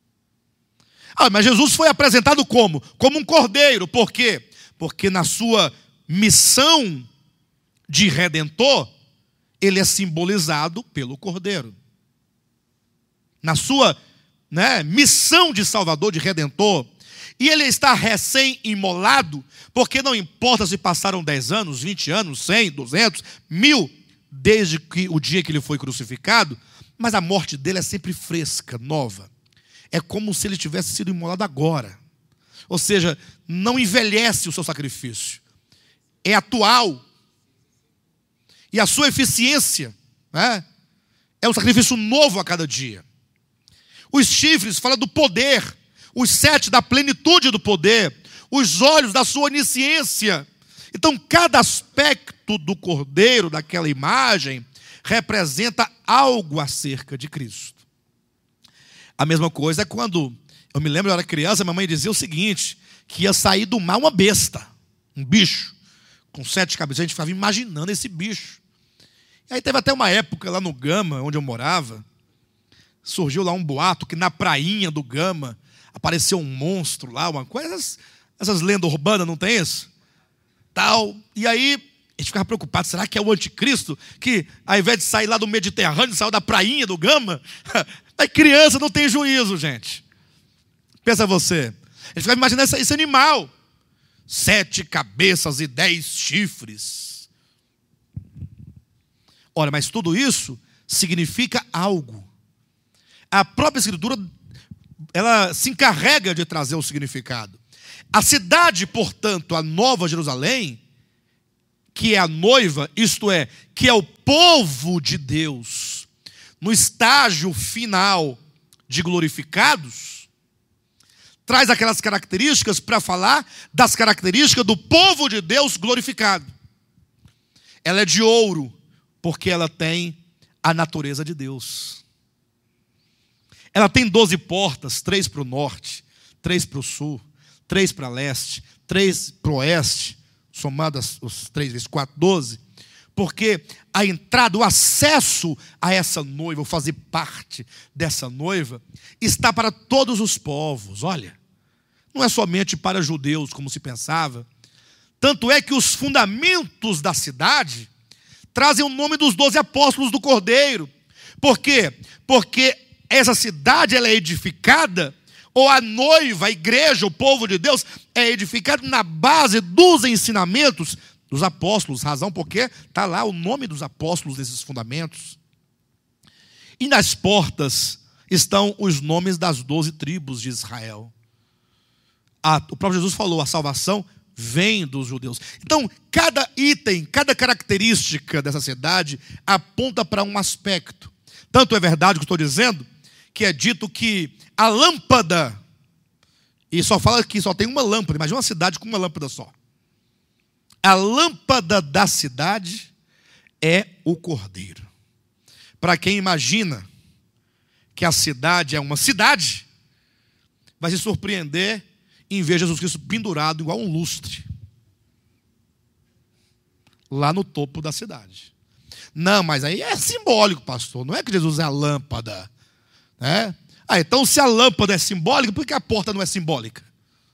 Mas Jesus foi apresentado como? Como um cordeiro. Por quê? Porque na sua missão de redentor, ele é simbolizado pelo cordeiro. Na sua missão de salvador, de redentor, e ele está recém-imolado, porque não importa se passaram 10 anos, 20 anos, 100, 200, 1000, desde que o dia que ele foi crucificado, mas a morte dele é sempre fresca, nova. É como se ele tivesse sido imolado agora. Ou seja, não envelhece o seu sacrifício. É atual. E a sua eficiência, é um sacrifício novo a cada dia. Os chifres falam do poder, os 7 da plenitude do poder, os olhos da sua onisciência. Então, cada aspecto do cordeiro, daquela imagem, representa algo acerca de Cristo. A mesma coisa é quando, eu me lembro, eu era criança, minha mãe dizia o seguinte, que ia sair do mar uma besta, um bicho, com 7 cabeças. A gente ficava imaginando esse bicho. E aí teve até uma época lá no Gama, onde eu morava, surgiu lá um boato que na prainha do Gama apareceu um monstro lá, uma coisa, essas lendas urbanas, não tem isso? Tal. E aí a gente ficava preocupado, será que é o anticristo que ao invés de sair lá do Mediterrâneo, saiu da prainha do Gama? Aí criança não tem juízo, gente. Pensa você. A gente ficava imaginando esse animal, 7 cabeças e 10 chifres. Ora, mas tudo isso significa algo. A própria Escritura, ela se encarrega de trazer o significado. A cidade, portanto, a Nova Jerusalém, que é a noiva, isto é, que é o povo de Deus, no estágio final de glorificados, traz aquelas características para falar das características do povo de Deus glorificado. Ela é de ouro, porque ela tem a natureza de Deus. Ela tem 12 portas, 3 para o norte, 3 para o sul, 3 para leste, 3 para o oeste, somadas os 3 vezes 4, 12, porque a entrada, o acesso a essa noiva, ou fazer parte dessa noiva, está para todos os povos. Olha, não é somente para judeus, como se pensava. Tanto é que os fundamentos da cidade trazem o nome dos 12 apóstolos do Cordeiro. Por quê? Porque essa cidade ela é edificada, ou a noiva, a igreja, o povo de Deus, é edificado na base dos ensinamentos dos apóstolos. Razão porque está lá o nome dos apóstolos nesses fundamentos. E nas portas estão os nomes das 12 tribos de Israel. O próprio Jesus falou, a salvação vem dos judeus. Então, cada item, cada característica dessa cidade aponta para um aspecto. Tanto é verdade o que estou dizendo, que é dito que a lâmpada, e só fala que só tem uma lâmpada, imagina uma cidade com uma lâmpada só. A lâmpada da cidade é o Cordeiro. Para quem imagina que a cidade é uma cidade, vai se surpreender em ver Jesus Cristo pendurado igual um lustre lá no topo da cidade. Não, mas aí é simbólico, pastor. Não é que Jesus é a lâmpada, né? Então se a lâmpada é simbólica, por que a porta não é simbólica?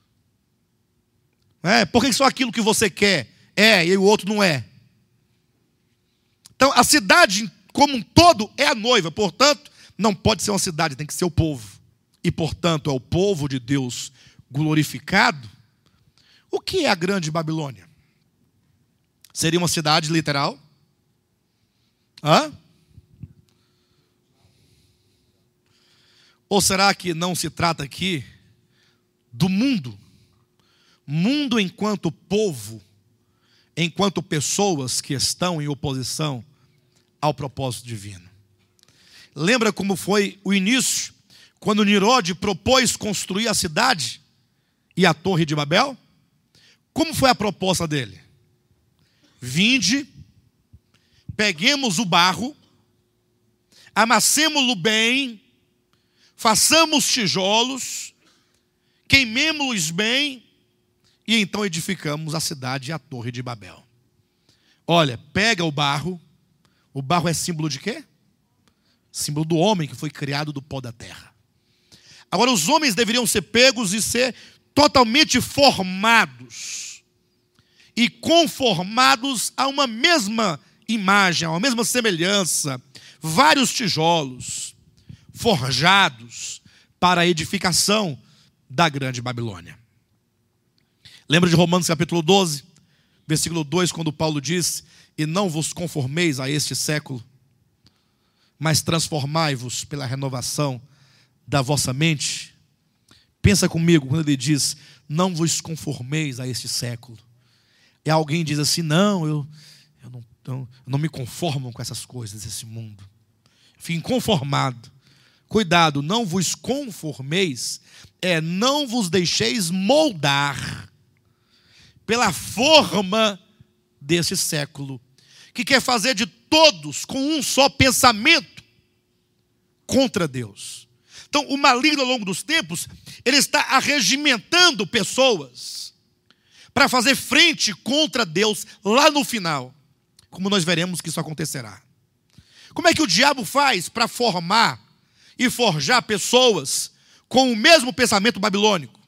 Por que só aquilo que você quer é e o outro não é? Então a cidade como um todo é a noiva, portanto não pode ser uma cidade, tem que ser o povo. E portanto é o povo de Deus glorificado. O que é a grande Babilônia? Seria uma cidade literal? Ou será que não se trata aqui do mundo? Mundo enquanto povo, enquanto pessoas que estão em oposição ao propósito divino. Lembra como foi o início, quando Nimrod propôs construir a cidade e a torre de Babel? Como foi a proposta dele? Vinde, peguemos o barro, amassemo-lo bem, façamos tijolos, queimemo-los bem, e então edificamos a cidade e a torre de Babel. Olha, pega o barro é símbolo de quê? Símbolo do homem que foi criado do pó da terra. Agora os homens deveriam ser pegos e ser totalmente formados e conformados a uma mesma imagem, a uma mesma semelhança, vários tijolos forjados para a edificação da grande Babilônia. Lembra de Romanos capítulo 12, versículo 2, quando Paulo diz: e não vos conformeis a este século, mas transformai-vos pela renovação da vossa mente. Pensa comigo quando ele diz: não vos conformeis a este século. E alguém diz assim: não, eu não me conformo com essas coisas desse mundo. Fico inconformado. Cuidado, não vos conformeis, não vos deixeis moldar pela forma desse século, que quer fazer de todos com um só pensamento contra Deus. Então, o maligno ao longo dos tempos, ele está arregimentando pessoas para fazer frente contra Deus lá no final, como nós veremos que isso acontecerá. Como é que o diabo faz para formar e forjar pessoas com o mesmo pensamento babilônico?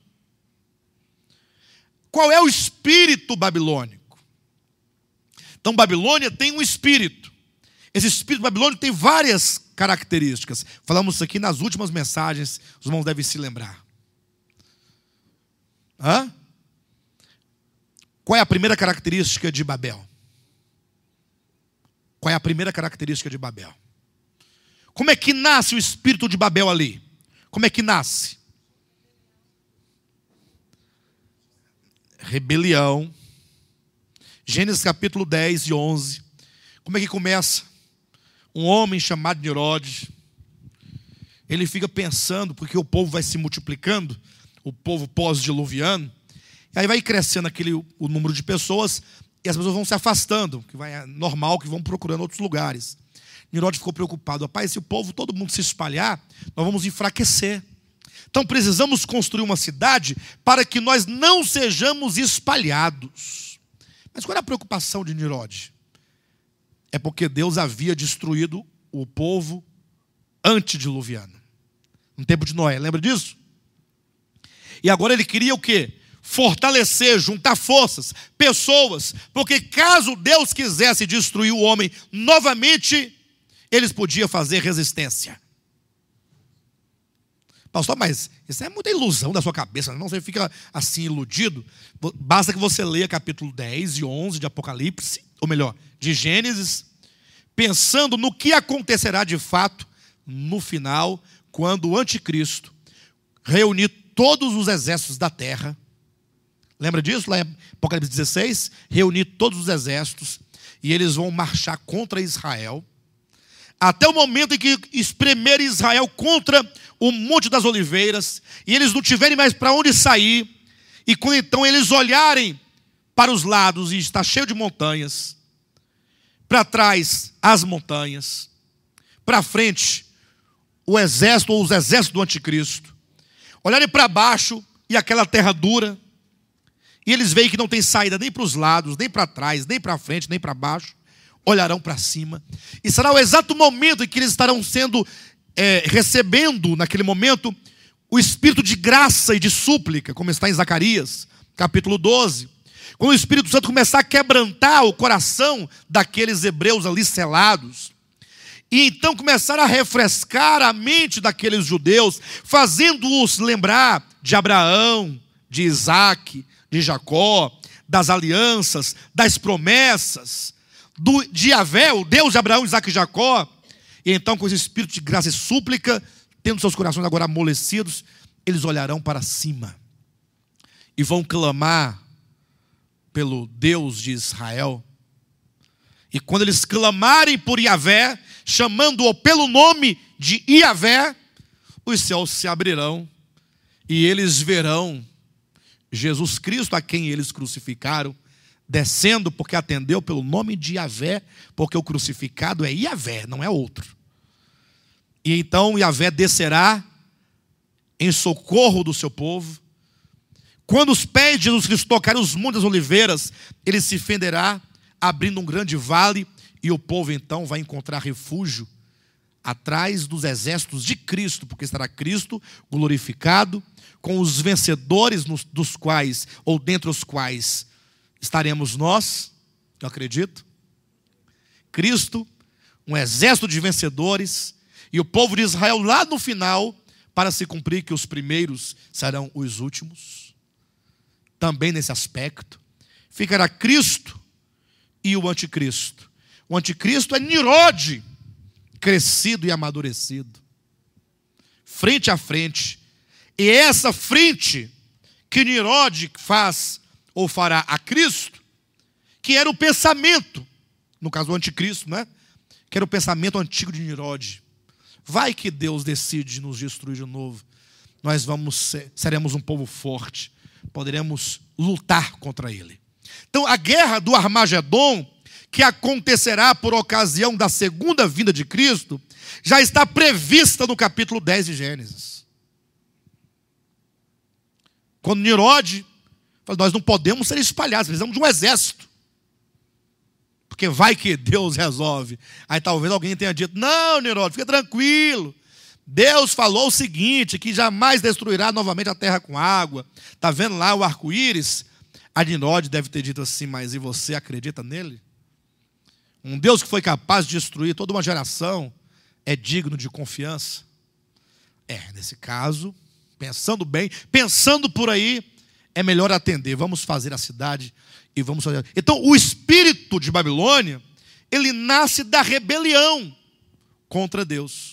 Qual é o espírito babilônico? Então, Babilônia tem um espírito. Esse espírito babilônico tem várias características. Falamos isso aqui nas últimas mensagens, os irmãos devem se lembrar. Qual é a primeira característica de Babel? Qual é a primeira característica de Babel? Como é que nasce o espírito de Babel ali? Como é que nasce? rebelião. Gênesis capítulo 10 e 11. Como é que começa? Um homem chamado Nimrod, ele fica pensando, porque o povo vai se multiplicando, o povo pós-diluviano, e aí vai crescendo o número de pessoas, e as pessoas vão se afastando, que é normal que vão procurando outros lugares. Nimrod ficou preocupado: rapaz, se o povo, todo mundo se espalhar, nós vamos enfraquecer. Então precisamos construir uma cidade para que nós não sejamos espalhados. Mas qual era a preocupação de Nimrod? É porque Deus havia destruído o povo antediluviano, no tempo de Noé, lembra disso? E agora ele queria o quê? Fortalecer, juntar forças, pessoas, porque caso Deus quisesse destruir o homem novamente, eles podiam fazer resistência. Pastor, mas isso é muita ilusão da sua cabeça, não? Você fica assim iludido. Basta que você leia capítulo 10 e 11 de Apocalipse, ou melhor, de Gênesis, pensando no que acontecerá de fato no final, quando o anticristo reunir todos os exércitos da terra. Lembra disso? Lá em Apocalipse 16, reunir todos os exércitos, e eles vão marchar contra Israel, até o momento em que espremer Israel contra o Monte das Oliveiras, e eles não tiverem mais para onde sair, e quando então eles olharem para os lados, e está cheio de montanhas, para trás as montanhas, para frente o exército ou os exércitos do anticristo, olharem para baixo e aquela terra dura, e eles veem que não tem saída nem para os lados, nem para trás, nem para frente, nem para baixo, olharão para cima, e será o exato momento em que eles estarão sendo recebendo naquele momento o espírito de graça e de súplica, como está em Zacarias capítulo 12, quando o Espírito Santo começar a quebrantar o coração daqueles hebreus ali selados, e então começar a refrescar a mente daqueles judeus, fazendo-os lembrar de Abraão, de Isaac, de Jacó, das alianças, das promessas, de Yahvé, o Deus de Abraão, Isaac e Jacó. E então, com esse espírito de graça e súplica, tendo seus corações agora amolecidos, eles olharão para cima e vão clamar pelo Deus de Israel. E quando eles clamarem por Yahvé, chamando-o pelo nome de Yahvé, os céus se abrirão e eles verão Jesus Cristo, a quem eles crucificaram, descendo, porque atendeu pelo nome de Yahvé, porque o crucificado é Yahvé, não é outro. E então Yahvé descerá em socorro do seu povo. Quando os pés de Jesus Cristo tocarem os montes das oliveiras, ele se fenderá, abrindo um grande vale, e o povo então vai encontrar refúgio atrás dos exércitos de Cristo, porque estará Cristo glorificado, com os vencedores dos quais, ou dentre os quais, estaremos nós, eu acredito. Cristo, um exército de vencedores, e o povo de Israel lá no final, para se cumprir que os primeiros serão os últimos. Também nesse aspecto, ficará Cristo e o anticristo. O anticristo é Nimrod, crescido e amadurecido, frente a frente. E essa frente que Nimrod faz ou fará a Cristo, que era o pensamento, no caso o anticristo, né? Que era o pensamento antigo de Nimrod. Vai que Deus decide nos destruir de novo, nós seremos um povo forte, poderemos lutar contra ele. Então a guerra do Armagedon, que acontecerá por ocasião da segunda vinda de Cristo, já está prevista no capítulo 10 de Gênesis. Quando Nimrod fala: nós não podemos ser espalhados, precisamos de um exército, porque vai que Deus resolve. Aí talvez alguém tenha dito: não, Nimrod, fica tranquilo, Deus falou o seguinte, que jamais destruirá novamente a terra com água. Está vendo lá o arco-íris? A Nimrod deve ter dito assim: mas e você acredita nele? Um Deus que foi capaz de destruir toda uma geração é digno de confiança? Nesse caso, pensando bem, pensando por aí, é melhor atender. Vamos fazer a cidade e vamos fazer. Então, o espírito de Babilônia, ele nasce da rebelião contra Deus.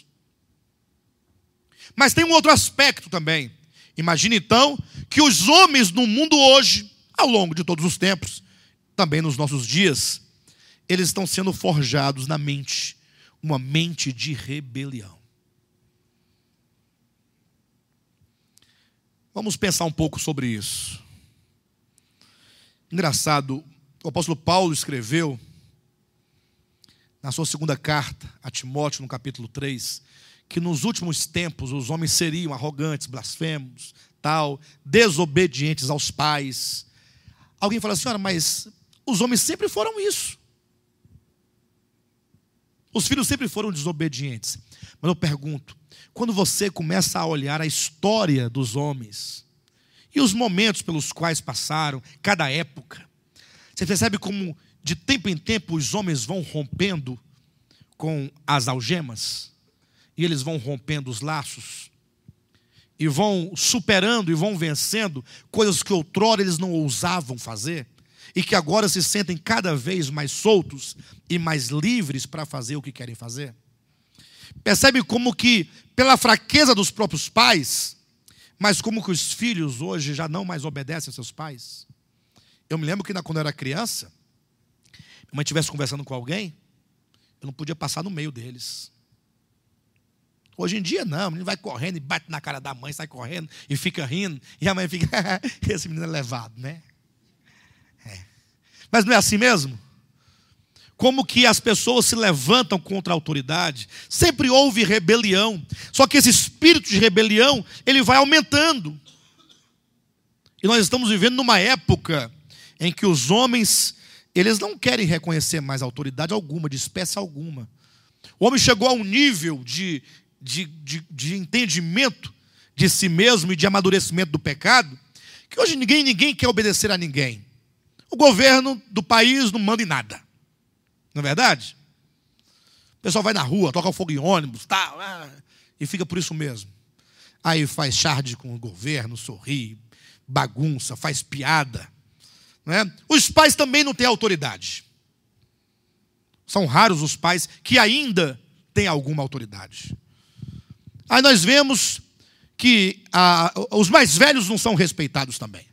Mas tem um outro aspecto também. Imagine então que os homens no mundo hoje, ao longo de todos os tempos, também nos nossos dias, eles estão sendo forjados na mente, uma mente de rebelião. Vamos pensar um pouco sobre isso. Engraçado, o apóstolo Paulo escreveu na sua segunda carta a Timóteo, no capítulo 3, que nos últimos tempos os homens seriam arrogantes, blasfemos, desobedientes aos pais. Alguém fala assim, mas os homens sempre foram isso. Os filhos sempre foram desobedientes. Mas eu pergunto, quando você começa a olhar a história dos homens e os momentos pelos quais passaram, cada época, você percebe como de tempo em tempo os homens vão rompendo com as algemas, e eles vão rompendo os laços, e vão superando e vão vencendo coisas que outrora eles não ousavam fazer, e que agora se sentem cada vez mais soltos e mais livres para fazer o que querem fazer. Percebe como que, pela fraqueza dos próprios pais, mas como que os filhos hoje já não mais obedecem aos seus pais. Eu me lembro que quando eu era criança, minha mãe estivesse conversando com alguém, eu não podia passar no meio deles. Hoje em dia não, o menino vai correndo e bate na cara da mãe, sai correndo e fica rindo, e a mãe fica, esse menino é levado, né? Mas não é assim mesmo? Como que as pessoas se levantam contra a autoridade, sempre houve rebelião, só que esse espírito de rebelião, ele vai aumentando. E nós estamos vivendo numa época em que os homens, eles não querem reconhecer mais autoridade alguma, de espécie alguma. O homem chegou a um nível de entendimento de si mesmo e de amadurecimento do pecado, que hoje ninguém quer obedecer a ninguém. O governo do país não manda em nada. Não é verdade? O pessoal vai na rua, toca fogo em ônibus, e fica por isso mesmo. Aí faz charge com o governo, sorri, bagunça, faz piada. Não é? Os pais também não têm autoridade. São raros os pais que ainda têm alguma autoridade. Aí nós vemos que os mais velhos não são respeitados também.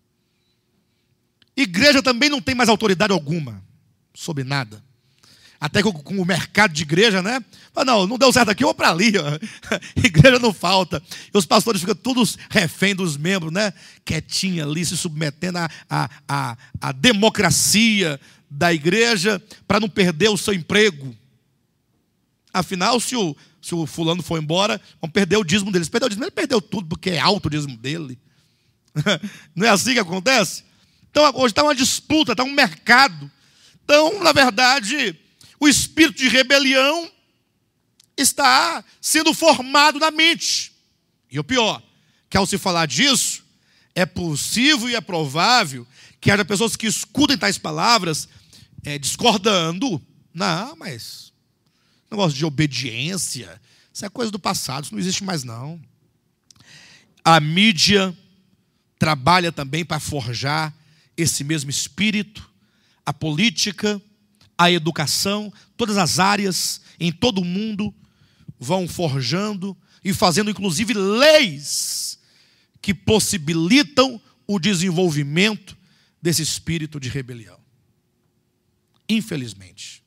Igreja também não tem mais autoridade alguma sobre nada. Até com o mercado de igreja, né? Não deu certo aqui, eu vou para ali. Ó. Igreja não falta. E os pastores ficam todos refém dos membros, né? Quietinho ali, se submetendo à democracia da igreja para não perder o seu emprego. Afinal, se o fulano for embora, vão perder o dízimo dele. Se perder o dízimo, ele perdeu tudo, porque é alto o dízimo dele. Não é assim que acontece? Então, hoje está uma disputa, está um mercado. Então, na verdade, o espírito de rebelião está sendo formado na mente. E o pior, que ao se falar disso, é possível e é provável que haja pessoas que escutem tais palavras discordando. Não, mas negócio de obediência, isso é coisa do passado, isso não existe mais não. A mídia trabalha também para forjar esse mesmo espírito, a política, a educação, todas as áreas em todo o mundo vão forjando e fazendo inclusive leis que possibilitam o desenvolvimento desse espírito de rebelião. Infelizmente.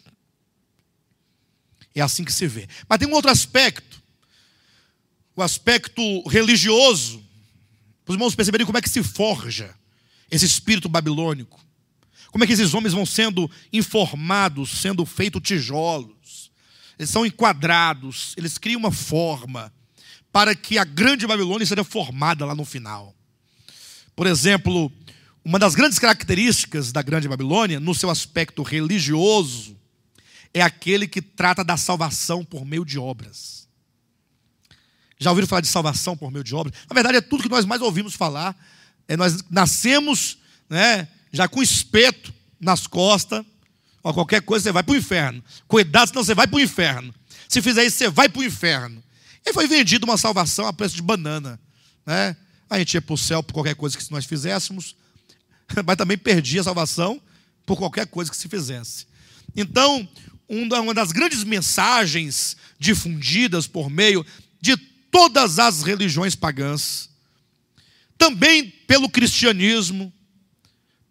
É assim que se vê. Mas tem um outro aspecto, o aspecto religioso, para os irmãos perceberem como é que se forja esse espírito babilônico. Como é que esses homens vão sendo informados, sendo feitos tijolos. Eles são enquadrados, eles criam uma forma para que a grande Babilônia seja formada lá no final. Por exemplo, uma das grandes características da grande Babilônia, no seu aspecto religioso, é aquele que trata da salvação por meio de obras. Já ouviram falar de salvação por meio de obras? Na verdade, é tudo que nós mais ouvimos falar. Nós nascemos, né, já com espeto nas costas, ou qualquer coisa, você vai para o inferno. Cuidado, senão você vai para o inferno. Se fizer isso, você vai para o inferno. E foi vendido uma salvação a preço de banana. Né? A gente ia para o céu por qualquer coisa que nós fizéssemos, mas também perdia a salvação por qualquer coisa que se fizesse. Então, uma das grandes mensagens difundidas por meio de todas as religiões pagãs, também pelo cristianismo,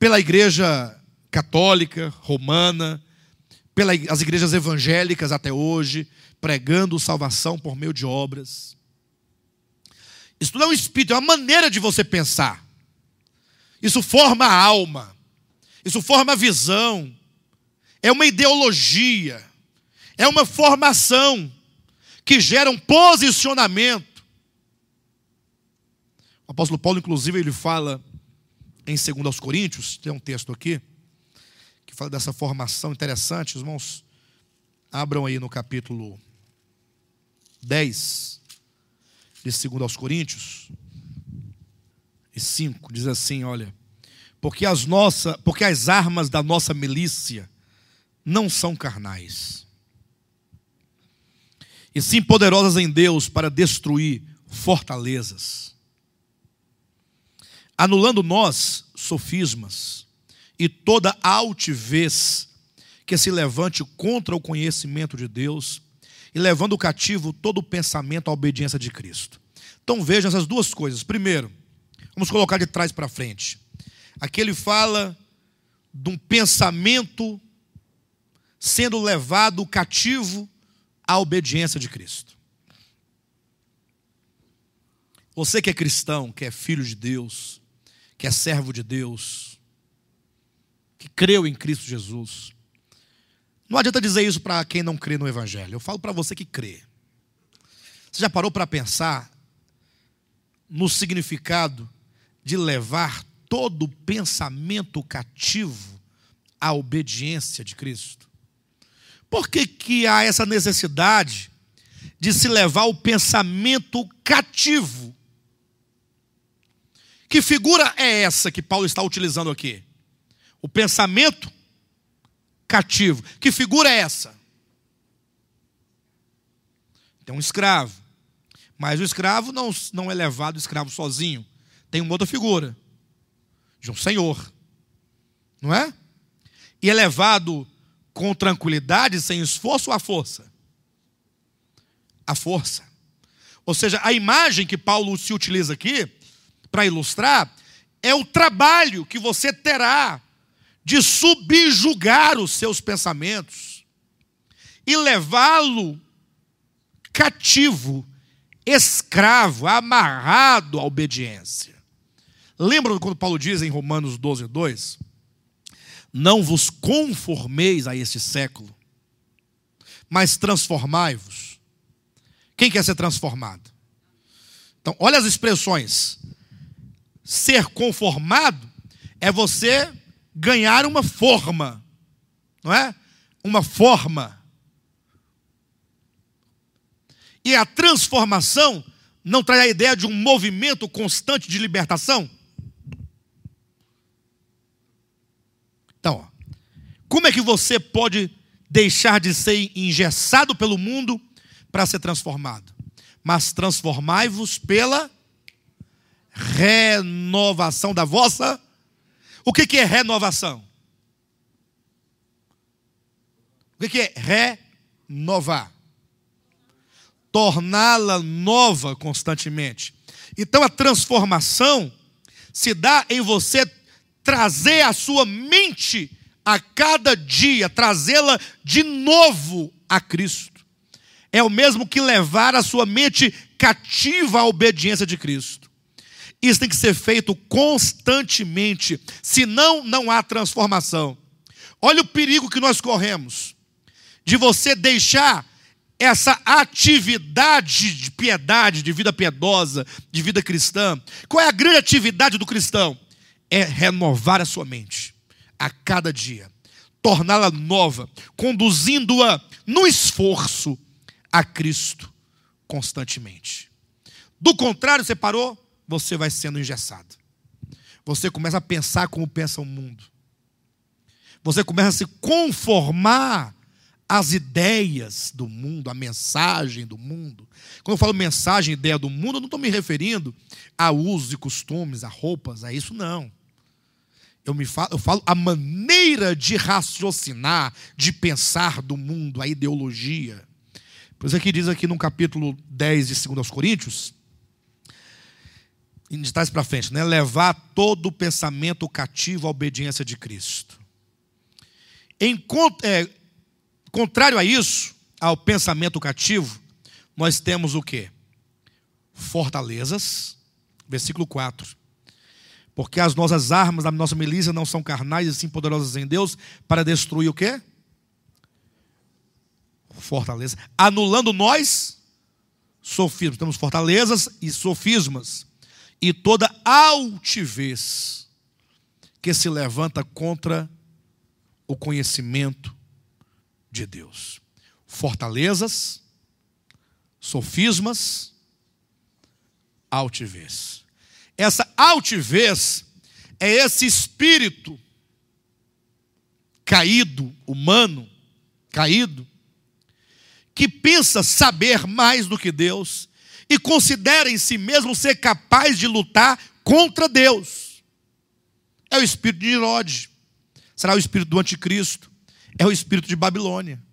pela igreja católica, romana, pelas igrejas evangélicas até hoje, pregando salvação por meio de obras. Isso não é um espírito, é uma maneira de você pensar. Isso forma a alma, isso forma a visão, é uma ideologia, é uma formação que gera um posicionamento. O apóstolo Paulo, inclusive, ele fala em 2 Coríntios, tem um texto aqui, que fala dessa formação interessante. Os irmãos, abram aí no capítulo 10, de 2 Coríntios, e 5, diz assim, olha, porque as armas da nossa milícia não são carnais, e sim poderosas em Deus para destruir fortalezas, anulando nós sofismas e toda altivez que se levante contra o conhecimento de Deus e levando cativo todo o pensamento à obediência de Cristo. Então vejam essas duas coisas. Primeiro, vamos colocar de trás para frente. Aqui ele fala de um pensamento sendo levado cativo à obediência de Cristo. Você que é cristão, que é filho de Deus, que é servo de Deus, que creu em Cristo Jesus, não adianta dizer isso para quem não crê no Evangelho. Eu falo para você que crê. Você já parou para pensar no significado de levar todo pensamento cativo à obediência de Cristo? Por que há essa necessidade de se levar o pensamento cativo? Que figura é essa que Paulo está utilizando aqui? O pensamento cativo. Que figura é essa? Tem um escravo. Mas o escravo não é levado escravo sozinho. Tem uma outra figura. De um senhor. Não é? E é levado com tranquilidade, sem esforço ou à força? A força. Ou seja, a imagem que Paulo se utiliza aqui, para ilustrar, é o trabalho que você terá de subjugar os seus pensamentos e levá-lo cativo, escravo, amarrado à obediência. Lembram quando Paulo diz em Romanos 12, 2? Não vos conformeis a este século, mas transformai-vos. Quem quer ser transformado? Então, olha as expressões. Ser conformado é você ganhar uma forma, não é? Uma forma. E a transformação não traz a ideia de um movimento constante de libertação? Então, como é que você pode deixar de ser engessado pelo mundo para ser transformado? Mas transformai-vos pela renovação da vossa... O que é renovação? O que é renovar? Torná-la nova constantemente. Então a transformação se dá em você trazer a sua mente a cada dia, trazê-la de novo a Cristo. É o mesmo que levar a sua mente cativa à obediência de Cristo. Isso tem que ser feito constantemente, senão não há transformação. Olha o perigo que nós corremos de você deixar essa atividade de piedade, de vida piedosa, de vida cristã. Qual é a grande atividade do cristão? É renovar a sua mente a cada dia, torná-la nova, conduzindo-a no esforço a Cristo constantemente. Do contrário, você parou, você vai sendo engessado. Você começa a pensar como pensa o mundo. Você começa a se conformar às ideias do mundo, à mensagem do mundo. Quando eu falo mensagem, ideia do mundo, eu não estou me referindo a usos e costumes, a roupas, a isso não. Eu falo a maneira de raciocinar, de pensar do mundo, a ideologia. Por isso aqui diz aqui no capítulo 10 de 2 Coríntios, de trás para frente, né? Levar todo o pensamento cativo à obediência de Cristo. Contrário a isso, ao pensamento cativo, nós temos o quê? Fortalezas, versículo 4. Porque as nossas armas da nossa milícia não são carnais e sim poderosas em Deus para destruir o quê? Fortaleza. Anulando nós sofismas. Temos fortalezas e sofismas. E toda altivez que se levanta contra o conhecimento de Deus. Fortalezas, sofismas, altivez. Essa altivez é esse espírito caído, humano, caído, que pensa saber mais do que Deus e considera em si mesmo ser capaz de lutar contra Deus. É o espírito de Irode, será o espírito do anticristo, é o espírito de Babilônia.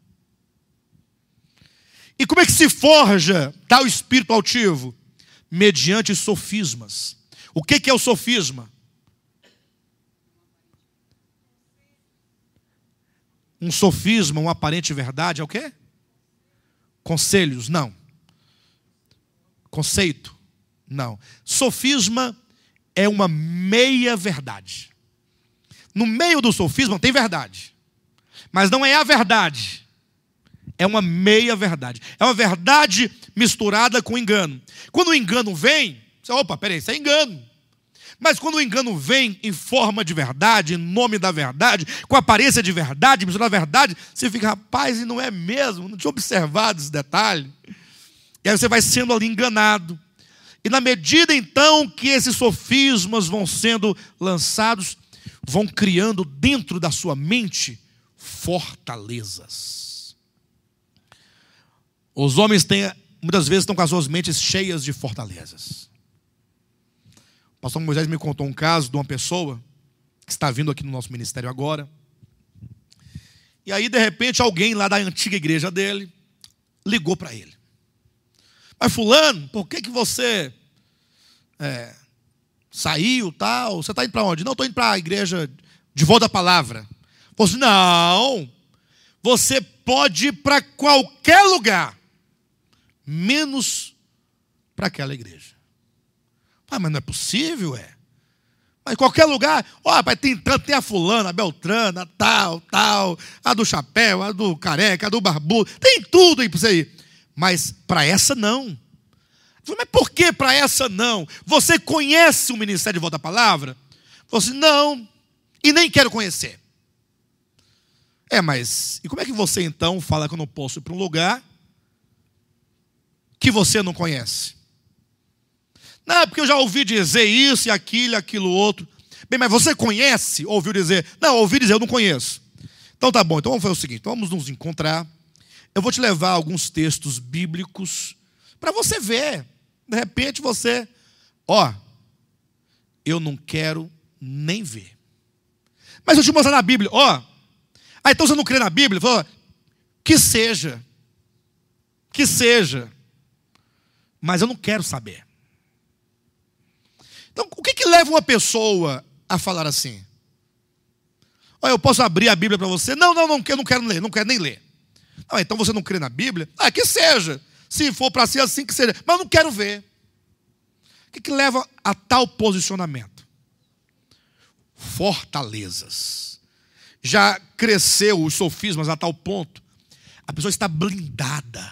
E como é que se forja tal espírito altivo? Mediante sofismas. O que é o sofisma? Um sofisma, uma aparente verdade, é o quê? Conselhos, não. Conceito, não. Sofisma é uma meia verdade. No meio do sofisma tem verdade, mas não é a verdade. É uma meia verdade. É uma verdade misturada com engano. Quando o engano vem, você, opa, peraí, isso é engano. Mas quando o engano vem em forma de verdade, em nome da verdade, com aparência de verdade, misturada à verdade, você fica, rapaz, e não é mesmo? Não tinha observado esse detalhe. E aí você vai sendo ali enganado. E na medida então que esses sofismas vão sendo lançados, vão criando dentro da sua mente fortalezas. Os homens muitas vezes estão com as suas mentes cheias de fortalezas. O pastor Moisés me contou um caso de uma pessoa que está vindo aqui no nosso ministério agora. E aí, de repente, alguém lá da antiga igreja dele ligou para ele. Mas fulano, por que você saiu, tal? Você está indo para onde? Não, estou indo para a igreja de volta à palavra. Falei assim, não, você pode ir para qualquer lugar, menos para aquela igreja. Mas não é possível, Mas em qualquer lugar, rapaz, tem a fulana, a beltrana, tal, a do chapéu, a do careca, a do barbudo, tem tudo aí para você ir. Mas para essa não. Mas por que para essa não? Você conhece o Ministério de Volta à Palavra? Você não, e nem quero conhecer. Mas e como é que você então fala que eu não posso ir para um lugar que você não conhece? Não, porque eu já ouvi dizer isso e aquilo outro. Bem, mas você conhece? Ouviu dizer? Não, ouvi dizer, eu não conheço. Então tá bom, então vamos fazer o seguinte, então vamos nos encontrar. Eu vou te levar alguns textos bíblicos para você ver. De repente você, eu não quero nem ver. Mas eu te mostrar na Bíblia, então você não crê na Bíblia? Fala, que seja. Mas eu não quero saber. Então, o que leva uma pessoa a falar assim? Eu posso abrir a Bíblia para você? Não, eu não quero ler, não quero nem ler. Então você não crê na Bíblia? Que seja. Se for para ser assim, que seja. Mas eu não quero ver. O que leva a tal posicionamento? Fortalezas. Já cresceu os sofismas a tal ponto. A pessoa está blindada.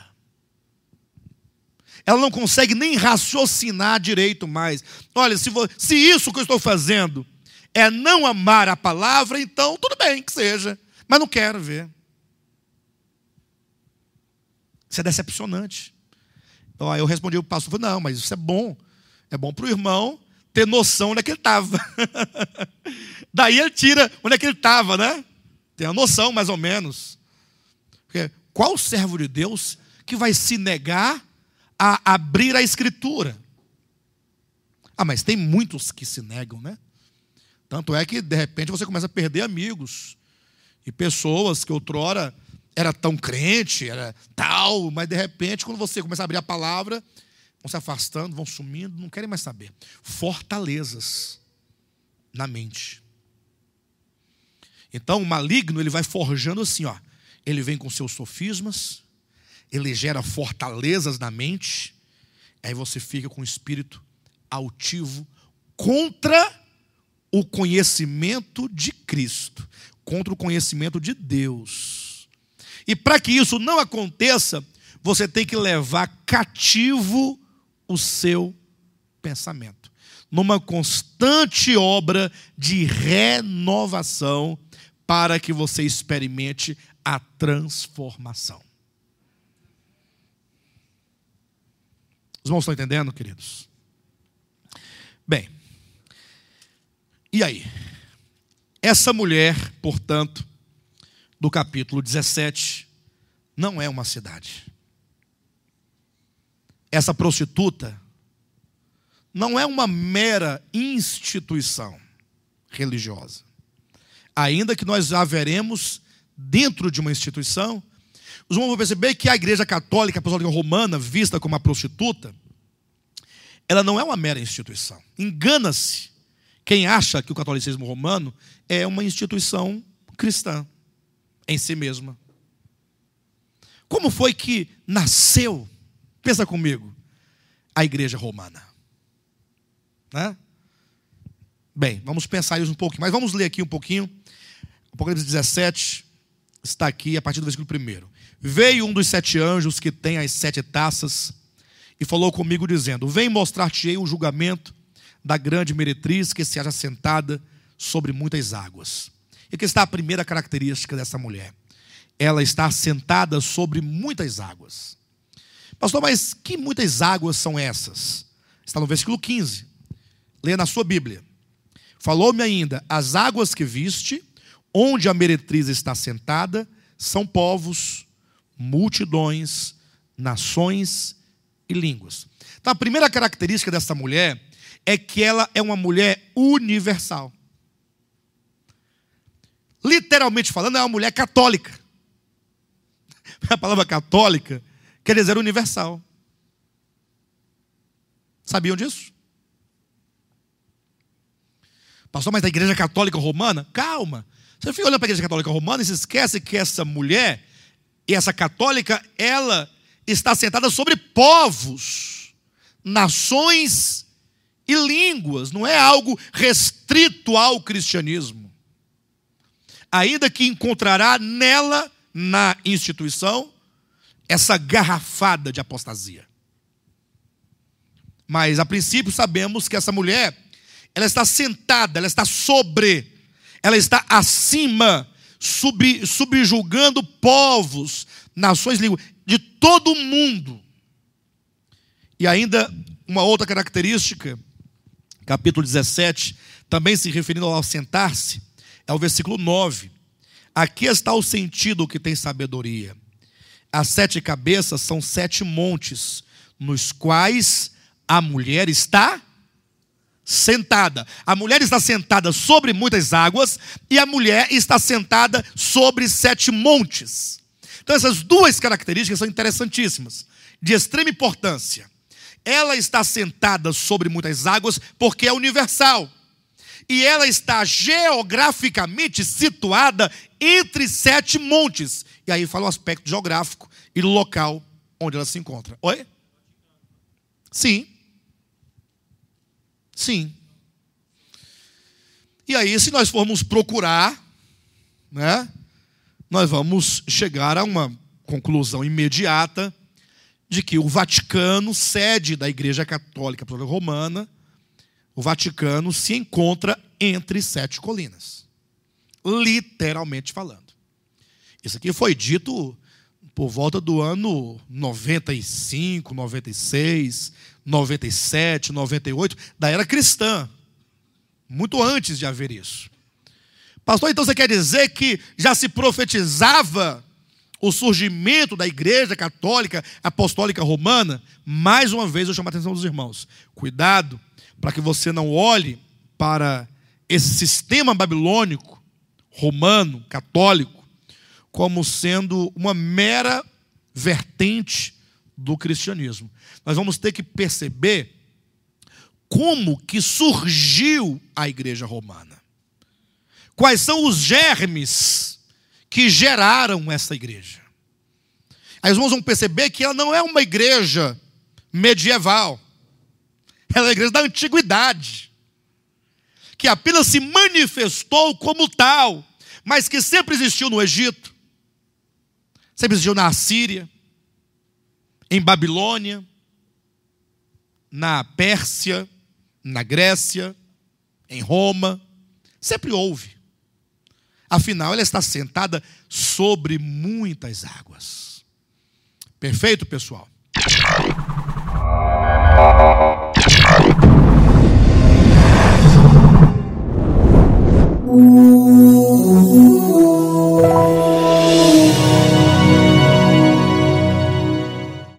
Ela não consegue nem raciocinar direito mais. Olha, se isso que eu estou fazendo é não amar a palavra, então tudo bem que seja. Mas não quero ver. Isso é decepcionante. Eu respondi ao pastor, falei, não, mas isso é bom. É bom para o irmão ter noção onde é que ele estava. Daí ele tira onde é que ele estava, né? Tem a noção, mais ou menos. Porque qual servo de Deus que vai se negar a abrir a Escritura? Mas tem muitos que se negam, né? Tanto é que, de repente, você começa a perder amigos. E pessoas que outrora era tão crente, era tal, mas de repente, quando você começa a abrir a palavra, vão se afastando, vão sumindo, não querem mais saber. Fortalezas na mente. Então o maligno, ele vai forjando assim, ó. Ele vem com seus sofismas, ele gera fortalezas na mente, aí você fica com o espírito altivo contra o conhecimento de Cristo, contra o conhecimento de Deus. E para que isso não aconteça, você tem que levar cativo o seu pensamento, numa constante obra de renovação, para que você experimente a transformação. Os irmãos estão entendendo, queridos? Bem, e aí? Essa mulher, portanto, do capítulo 17, não é uma cidade. Essa prostituta não é uma mera instituição religiosa. Ainda que nós a veremos dentro de uma instituição, os irmãos vão perceber que a Igreja Católica Apostólica Romana, vista como uma prostituta, ela não é uma mera instituição. Engana-se quem acha que o catolicismo romano é uma instituição cristã em si mesma. Como foi que nasceu, pensa comigo, a Igreja Romana? Né? Bem, vamos pensar isso um pouquinho, mas vamos ler aqui um pouquinho. Apocalipse 17 está aqui a partir do versículo 1. Veio um dos 7 anjos que tem as 7 taças e falou comigo dizendo: vem mostrar-te-ei o julgamento da grande meretriz que se acha sentada sobre muitas águas. E aqui está a primeira característica dessa mulher. Ela está sentada sobre muitas águas. Pastor, mas que muitas águas são essas? Está no versículo 15. Leia na sua Bíblia. Falou-me ainda: as águas que viste, onde a meretriz está sentada, são povos, multidões, nações e línguas. Então a primeira característica dessa mulher é que ela é uma mulher universal. Literalmente falando, é uma mulher católica. A palavra católica quer dizer universal. Sabiam disso? Pastor, mas da Igreja Católica Romana? Calma. Você fica olhando para a Igreja Católica Romana e se esquece que essa mulher, e essa católica, ela está sentada sobre povos, nações e línguas. Não é algo restrito ao cristianismo. Ainda que encontrará nela, na instituição, essa garrafada de apostasia. Mas, a princípio, sabemos que essa mulher, ela está sentada, ela está sobre, ela está acima, subjugando povos, nações, línguas, de todo o mundo. E ainda uma outra característica, capítulo 17, também se referindo ao sentar-se, é o versículo 9. Aqui está o sentido que tem sabedoria. As 7 cabeças são 7 montes, nos quais a mulher está sentada. A mulher está sentada sobre muitas águas e a mulher está sentada sobre 7 montes. Então essas duas características são interessantíssimas, de extrema importância. Ela está sentada sobre muitas águas porque é universal. E ela está geograficamente situada entre 7 montes. E aí fala o aspecto geográfico e local onde ela se encontra. Oi? Sim. Sim. E aí, se nós formos procurar, né, nós vamos chegar a uma conclusão imediata de que o Vaticano, sede da Igreja Católica Apostólica Romana, o Vaticano se encontra entre 7 colinas. Literalmente falando. Isso aqui foi dito por volta do ano 95, 96, 97, 98, da era cristã. Muito antes de haver isso. Pastor, então você quer dizer que já se profetizava o surgimento da Igreja Católica Apostólica Romana? Mais uma vez eu chamo a atenção dos irmãos. Cuidado para que você não olhe para esse sistema babilônico, romano, católico, como sendo uma mera vertente do cristianismo. Nós vamos ter que perceber como que surgiu a igreja romana. Quais são os germes que geraram essa igreja. Aí os irmãos vão perceber que ela não é uma igreja medieval. Ela é uma igreja da antiguidade, que apenas se manifestou como tal, mas que sempre existiu no Egito, sempre existiu na Assíria, em Babilônia, na Pérsia, na Grécia, em Roma, sempre houve. Afinal, ela está sentada sobre muitas águas. Perfeito, pessoal?